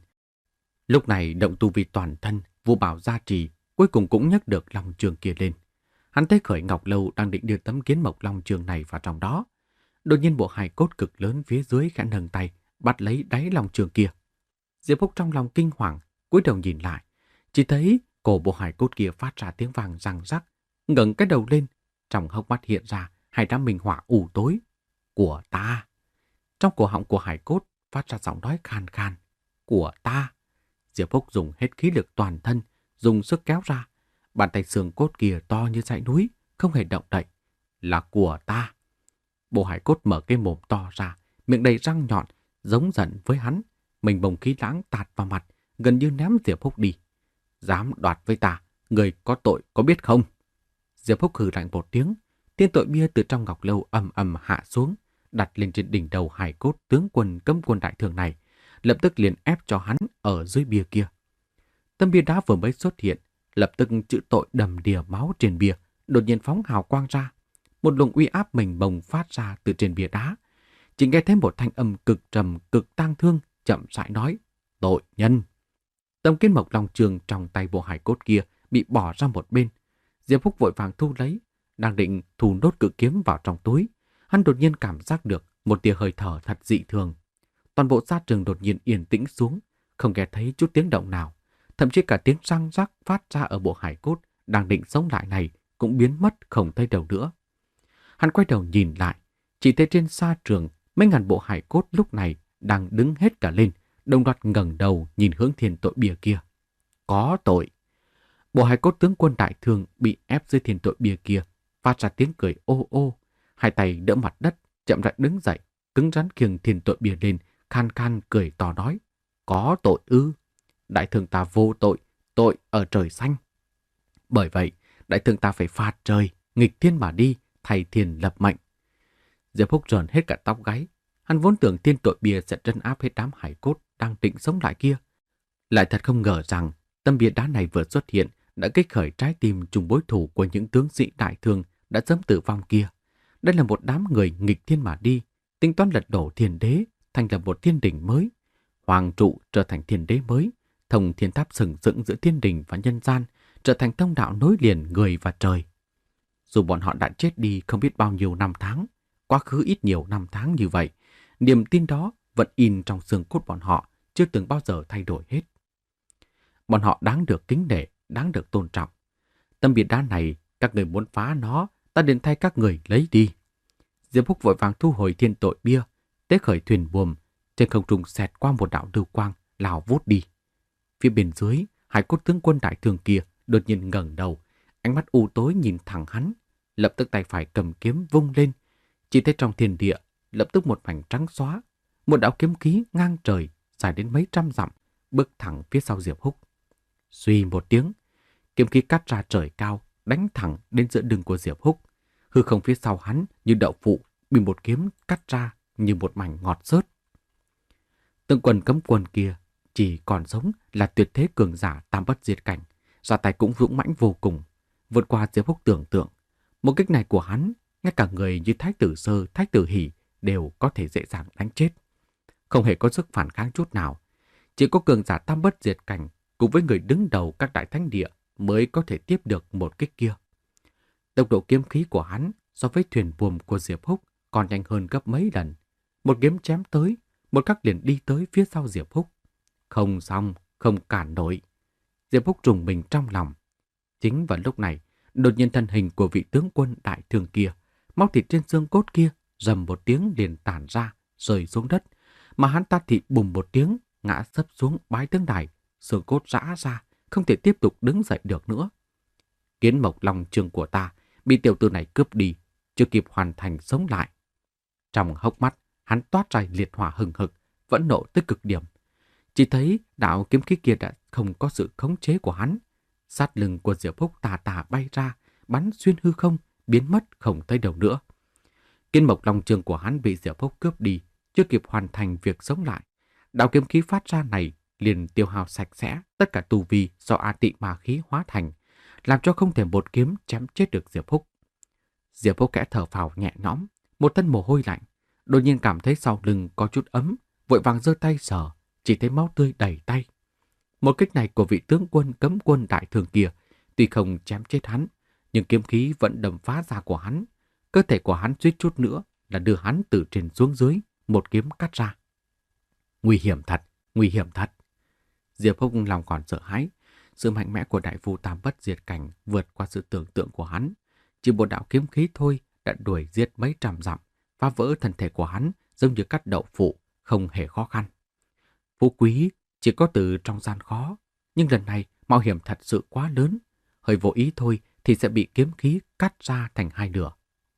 Lúc này động tu vi toàn thân, vũ bảo gia trì, cuối cùng cũng nhấc được long trường kia lên. Hắn thấy khởi Ngọc Lâu đang định đưa tấm kiến mộc long trường này vào trong đó. Đột nhiên bộ hài cốt cực lớn phía dưới khẽ nâng tay, bắt lấy đáy long trường kia. Diệp Húc trong lòng kinh hoàng, cúi đầu nhìn lại, chỉ thấy cổ bộ hài cốt kia phát ra tiếng vàng răng rắc, ngẩng cái đầu lên, trong hốc mắt hiện ra hai đám minh hỏa u tối. Của ta! Trong cổ họng của hài cốt phát ra giọng nói khan khan. Của ta! Diệp Húc dùng hết khí lực toàn thân, dùng sức kéo ra. Bàn tay xương cốt kia to như dãy núi, không hề động đậy. Là của ta! Bộ hải cốt mở cái mồm to ra, miệng đầy răng nhọn, giống giận với hắn. Mình bồng khí lãng tạt vào mặt, gần như ném Diệp Húc đi. Dám đoạt với ta, người có tội có biết không? Diệp Húc hừ lạnh một tiếng, tiên tội bia từ trong ngọc lâu ầm ầm hạ xuống, đặt lên trên đỉnh đầu hải cốt tướng quân cấm quân đại thường này, lập tức liền ép cho hắn ở dưới bia kia. Tấm bia đá vừa mới xuất hiện, lập tức chữ tội đầm đìa máu trên bia, đột nhiên phóng hào quang ra. Một luồng uy áp mình bồng phát ra từ trên bia đá. Chỉ nghe thấy một thanh âm cực trầm, cực tang thương, chậm rãi nói, tội nhân. Tấm kiến mộc long trường trong tay bộ hải cốt kia bị bỏ ra một bên. Diệp Húc vội vàng thu lấy, đang định thu nốt cự kiếm vào trong túi, hắn đột nhiên cảm giác được một tia hơi thở thật dị thường. Toàn bộ sa trường đột nhiên yên tĩnh xuống, không nghe thấy chút tiếng động nào. Thậm chí cả tiếng răng rắc phát ra ở bộ hải cốt đang định sống lại này cũng biến mất không thấy đâu nữa. Hắn quay đầu nhìn lại, chỉ thấy trên sa trường mấy ngàn bộ hải cốt lúc này đang đứng hết cả lên, đồng loạt ngẩng đầu nhìn hướng thiên tội bia kia. Có tội! Bộ hải cốt tướng quân đại thương bị ép dưới thiên tội bia kia, phát ra tiếng cười ô ô, hai tay đỡ mặt đất, chậm rãi đứng dậy, cứng rắn khiêng thiên tội bia lên, khan khan cười to nói. Có tội ư? Đại thương ta vô tội, tội ở trời xanh. Bởi vậy, đại thương ta phải phạt trời, nghịch thiên mà đi, thay thiên lập mệnh. Diệp Húc rờn hết cả tóc gáy. Hắn vốn tưởng thiên tội bia sẽ trấn áp hết đám hải cốt đang định sống lại kia. Lại thật không ngờ rằng tấm bia đá này vừa xuất hiện đã kích khởi trái tim trùng bối thủ của những tướng sĩ đại thương đã sớm tử vong kia. Đây là một đám người nghịch thiên mà đi, tính toán lật đổ thiên đế thành lập một thiên đình mới. Hoàng trụ trở thành thiên đế mới, thông thiên tháp sừng sững giữa thiên đình và nhân gian, trở thành thông đạo nối liền người và trời. Dù bọn họ đã chết đi không biết bao nhiêu năm tháng, quá khứ ít nhiều năm tháng như vậy, niềm tin đó vẫn in trong xương cốt bọn họ, chưa từng bao giờ thay đổi hết. Bọn họ đáng được kính nể, đáng được tôn trọng. Tấm bia đá này, các người muốn phá nó, ta đến thay các người lấy đi. Diệp Húc vội vàng thu hồi thiên tội bia, tế khởi thuyền buồm, trên không trung xẹt qua một đạo lưu quang, lao vút đi. Phía bên dưới, hải cốt tướng quân đại thương kia đột nhiên ngẩng đầu, ánh mắt u tối nhìn thẳng hắn, lập tức tay phải cầm kiếm vung lên, chỉ thấy trong thiên địa lập tức một mảnh trắng xóa, một đạo kiếm khí ngang trời dài đến mấy trăm dặm, bước thẳng phía sau Diệp Húc. Suy một tiếng, kiếm khí cắt ra trời cao, đánh thẳng đến giữa lưng của Diệp Húc. Hư không phía sau hắn như đậu phụ bị một kiếm cắt ra như một mảnh ngọt xớt. Tướng quân cấm quân kia chỉ còn sống là tuyệt thế cường giả tam bất diệt cảnh, ra tay cũng dũng mãnh vô cùng, vượt qua Diệp Húc tưởng tượng. Một kích này của hắn, ngay cả người như Thái tử Sơ, Thái tử Hỷ đều có thể dễ dàng đánh chết. Không hề có sức phản kháng chút nào. Chỉ có cường giả tam bất diệt cảnh cùng với người đứng đầu các đại thánh địa mới có thể tiếp được một kích kia. Tốc độ kiếm khí của hắn so với thuyền buồm của Diệp Húc còn nhanh hơn gấp mấy lần. Một kiếm chém tới, một khắc liền đi tới phía sau Diệp Húc. Không xong, không cản nổi. Diệp Húc trùng mình trong lòng. Chính vào lúc này, đột nhiên thân hình của vị tướng quân đại thương kia, máu thịt trên xương cốt kia rầm một tiếng liền tản ra, rơi xuống đất, mà hắn ta thì bùng một tiếng ngã sấp xuống bái tướng đài, xương cốt rã ra, không thể tiếp tục đứng dậy được nữa. Kiến mộc long trường của ta bị tiểu tử này cướp đi, chưa kịp hoàn thành sống lại. Trong hốc mắt, hắn toát ra liệt hỏa hừng hực, vẫn nộ tới cực điểm. Chỉ thấy đạo kiếm khí kia đã không có sự khống chế của hắn. Sát lưng của Diệp Húc tà tà bay ra, bắn xuyên hư không, biến mất không thấy đâu nữa. Kiến mộc long trường của hắn bị Diệp Húc cướp đi, chưa kịp hoàn thành việc sống lại. Đạo kiếm khí phát ra này liền tiêu hao sạch sẽ tất cả tu vi do A Tị ma khí hóa thành, làm cho không thể một kiếm chém chết được Diệp Húc. Diệp Húc kẽ thở phào nhẹ nhõm, một thân mồ hôi lạnh, đột nhiên cảm thấy sau lưng có chút ấm, vội vàng giơ tay sờ, chỉ thấy máu tươi đầy tay. Một kích này của vị tướng quân cấm quân đại thương kia, tuy không chém chết hắn, nhưng kiếm khí vẫn đâm phá da của hắn. Cơ thể của hắn suýt chút nữa là đưa hắn từ trên xuống dưới, một kiếm cắt ra. Nguy hiểm thật, nguy hiểm thật. Diệp Húc lòng còn sợ hãi, sự mạnh mẽ của đại phu tam bất diệt cảnh vượt qua sự tưởng tượng của hắn. Chỉ một đạo kiếm khí thôi đã đuổi giết mấy trăm dặm, phá vỡ thân thể của hắn giống như cắt đậu phụ, không hề khó khăn. Phú quý chỉ có từ trong gian khó, nhưng lần này mạo hiểm thật sự quá lớn, hơi vô ý thôi thì sẽ bị kiếm khí cắt ra thành hai nửa.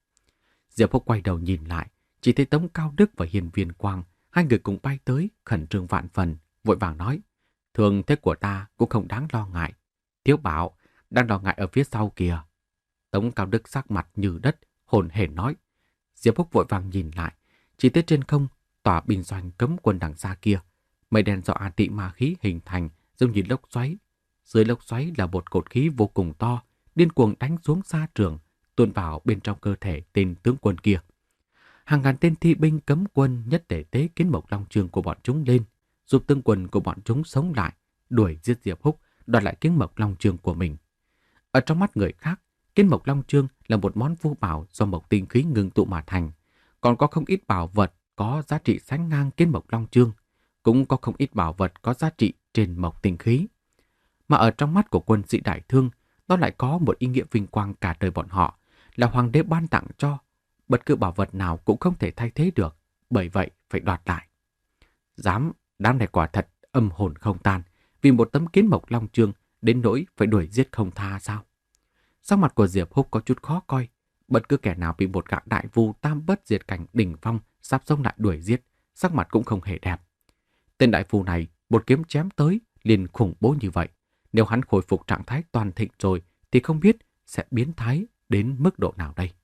Diệp Húc quay đầu nhìn lại, chỉ thấy Tống Cao Đức và Hiên Viên Quang, hai người cùng bay tới, khẩn trương vạn phần, vội vàng nói: thương thế của ta cũng không đáng lo ngại. Thiếu Bảo đang lo ngại ở phía sau kìa. Tống Cao Đức sắc mặt như đất, hồn hển nói. Diệp Húc vội vàng nhìn lại, chỉ thấy trên không tòa binh doanh cấm quân đằng xa kia, mây đen do A Tị ma khí hình thành giống như lốc xoáy. Dưới lốc xoáy là một cột khí vô cùng to, điên cuồng đánh xuống xa trường, tuôn vào bên trong cơ thể tên tướng quân kia. Hàng ngàn tên thi binh cấm quân nhất để tế kiến mộc long trường của bọn chúng lên, giúp tướng quân của bọn chúng sống lại, đuổi giết Diệp Húc, đoạt lại kiến mộc long trường của mình. Ở trong mắt người khác, Kiến Mộc Long Chương là một món vô bảo do mộc tinh khí ngưng tụ mà thành, còn có không ít bảo vật có giá trị sánh ngang Kiến Mộc Long Chương, cũng có không ít bảo vật có giá trị trên mộc tinh khí. Mà ở trong mắt của quân sĩ đại thương, nó lại có một ý nghĩa vinh quang cả đời bọn họ, là hoàng đế ban tặng cho. Bất cứ bảo vật nào cũng không thể thay thế được, bởi vậy phải đoạt lại. Dám, đám này quả thật âm hồn không tan, vì một tấm Kiến Mộc Long Chương đến nỗi phải đuổi giết không tha sao? Sắc mặt của Diệp Húc có chút khó coi, bất cứ kẻ nào bị một gã đại vu tam bất diệt cảnh đỉnh phong sắp xông lại đuổi giết, sắc mặt cũng không hề đẹp. Tên đại vu này một kiếm chém tới liền khủng bố như vậy, nếu hắn khôi phục trạng thái toàn thịnh rồi thì không biết sẽ biến thái đến mức độ nào đây.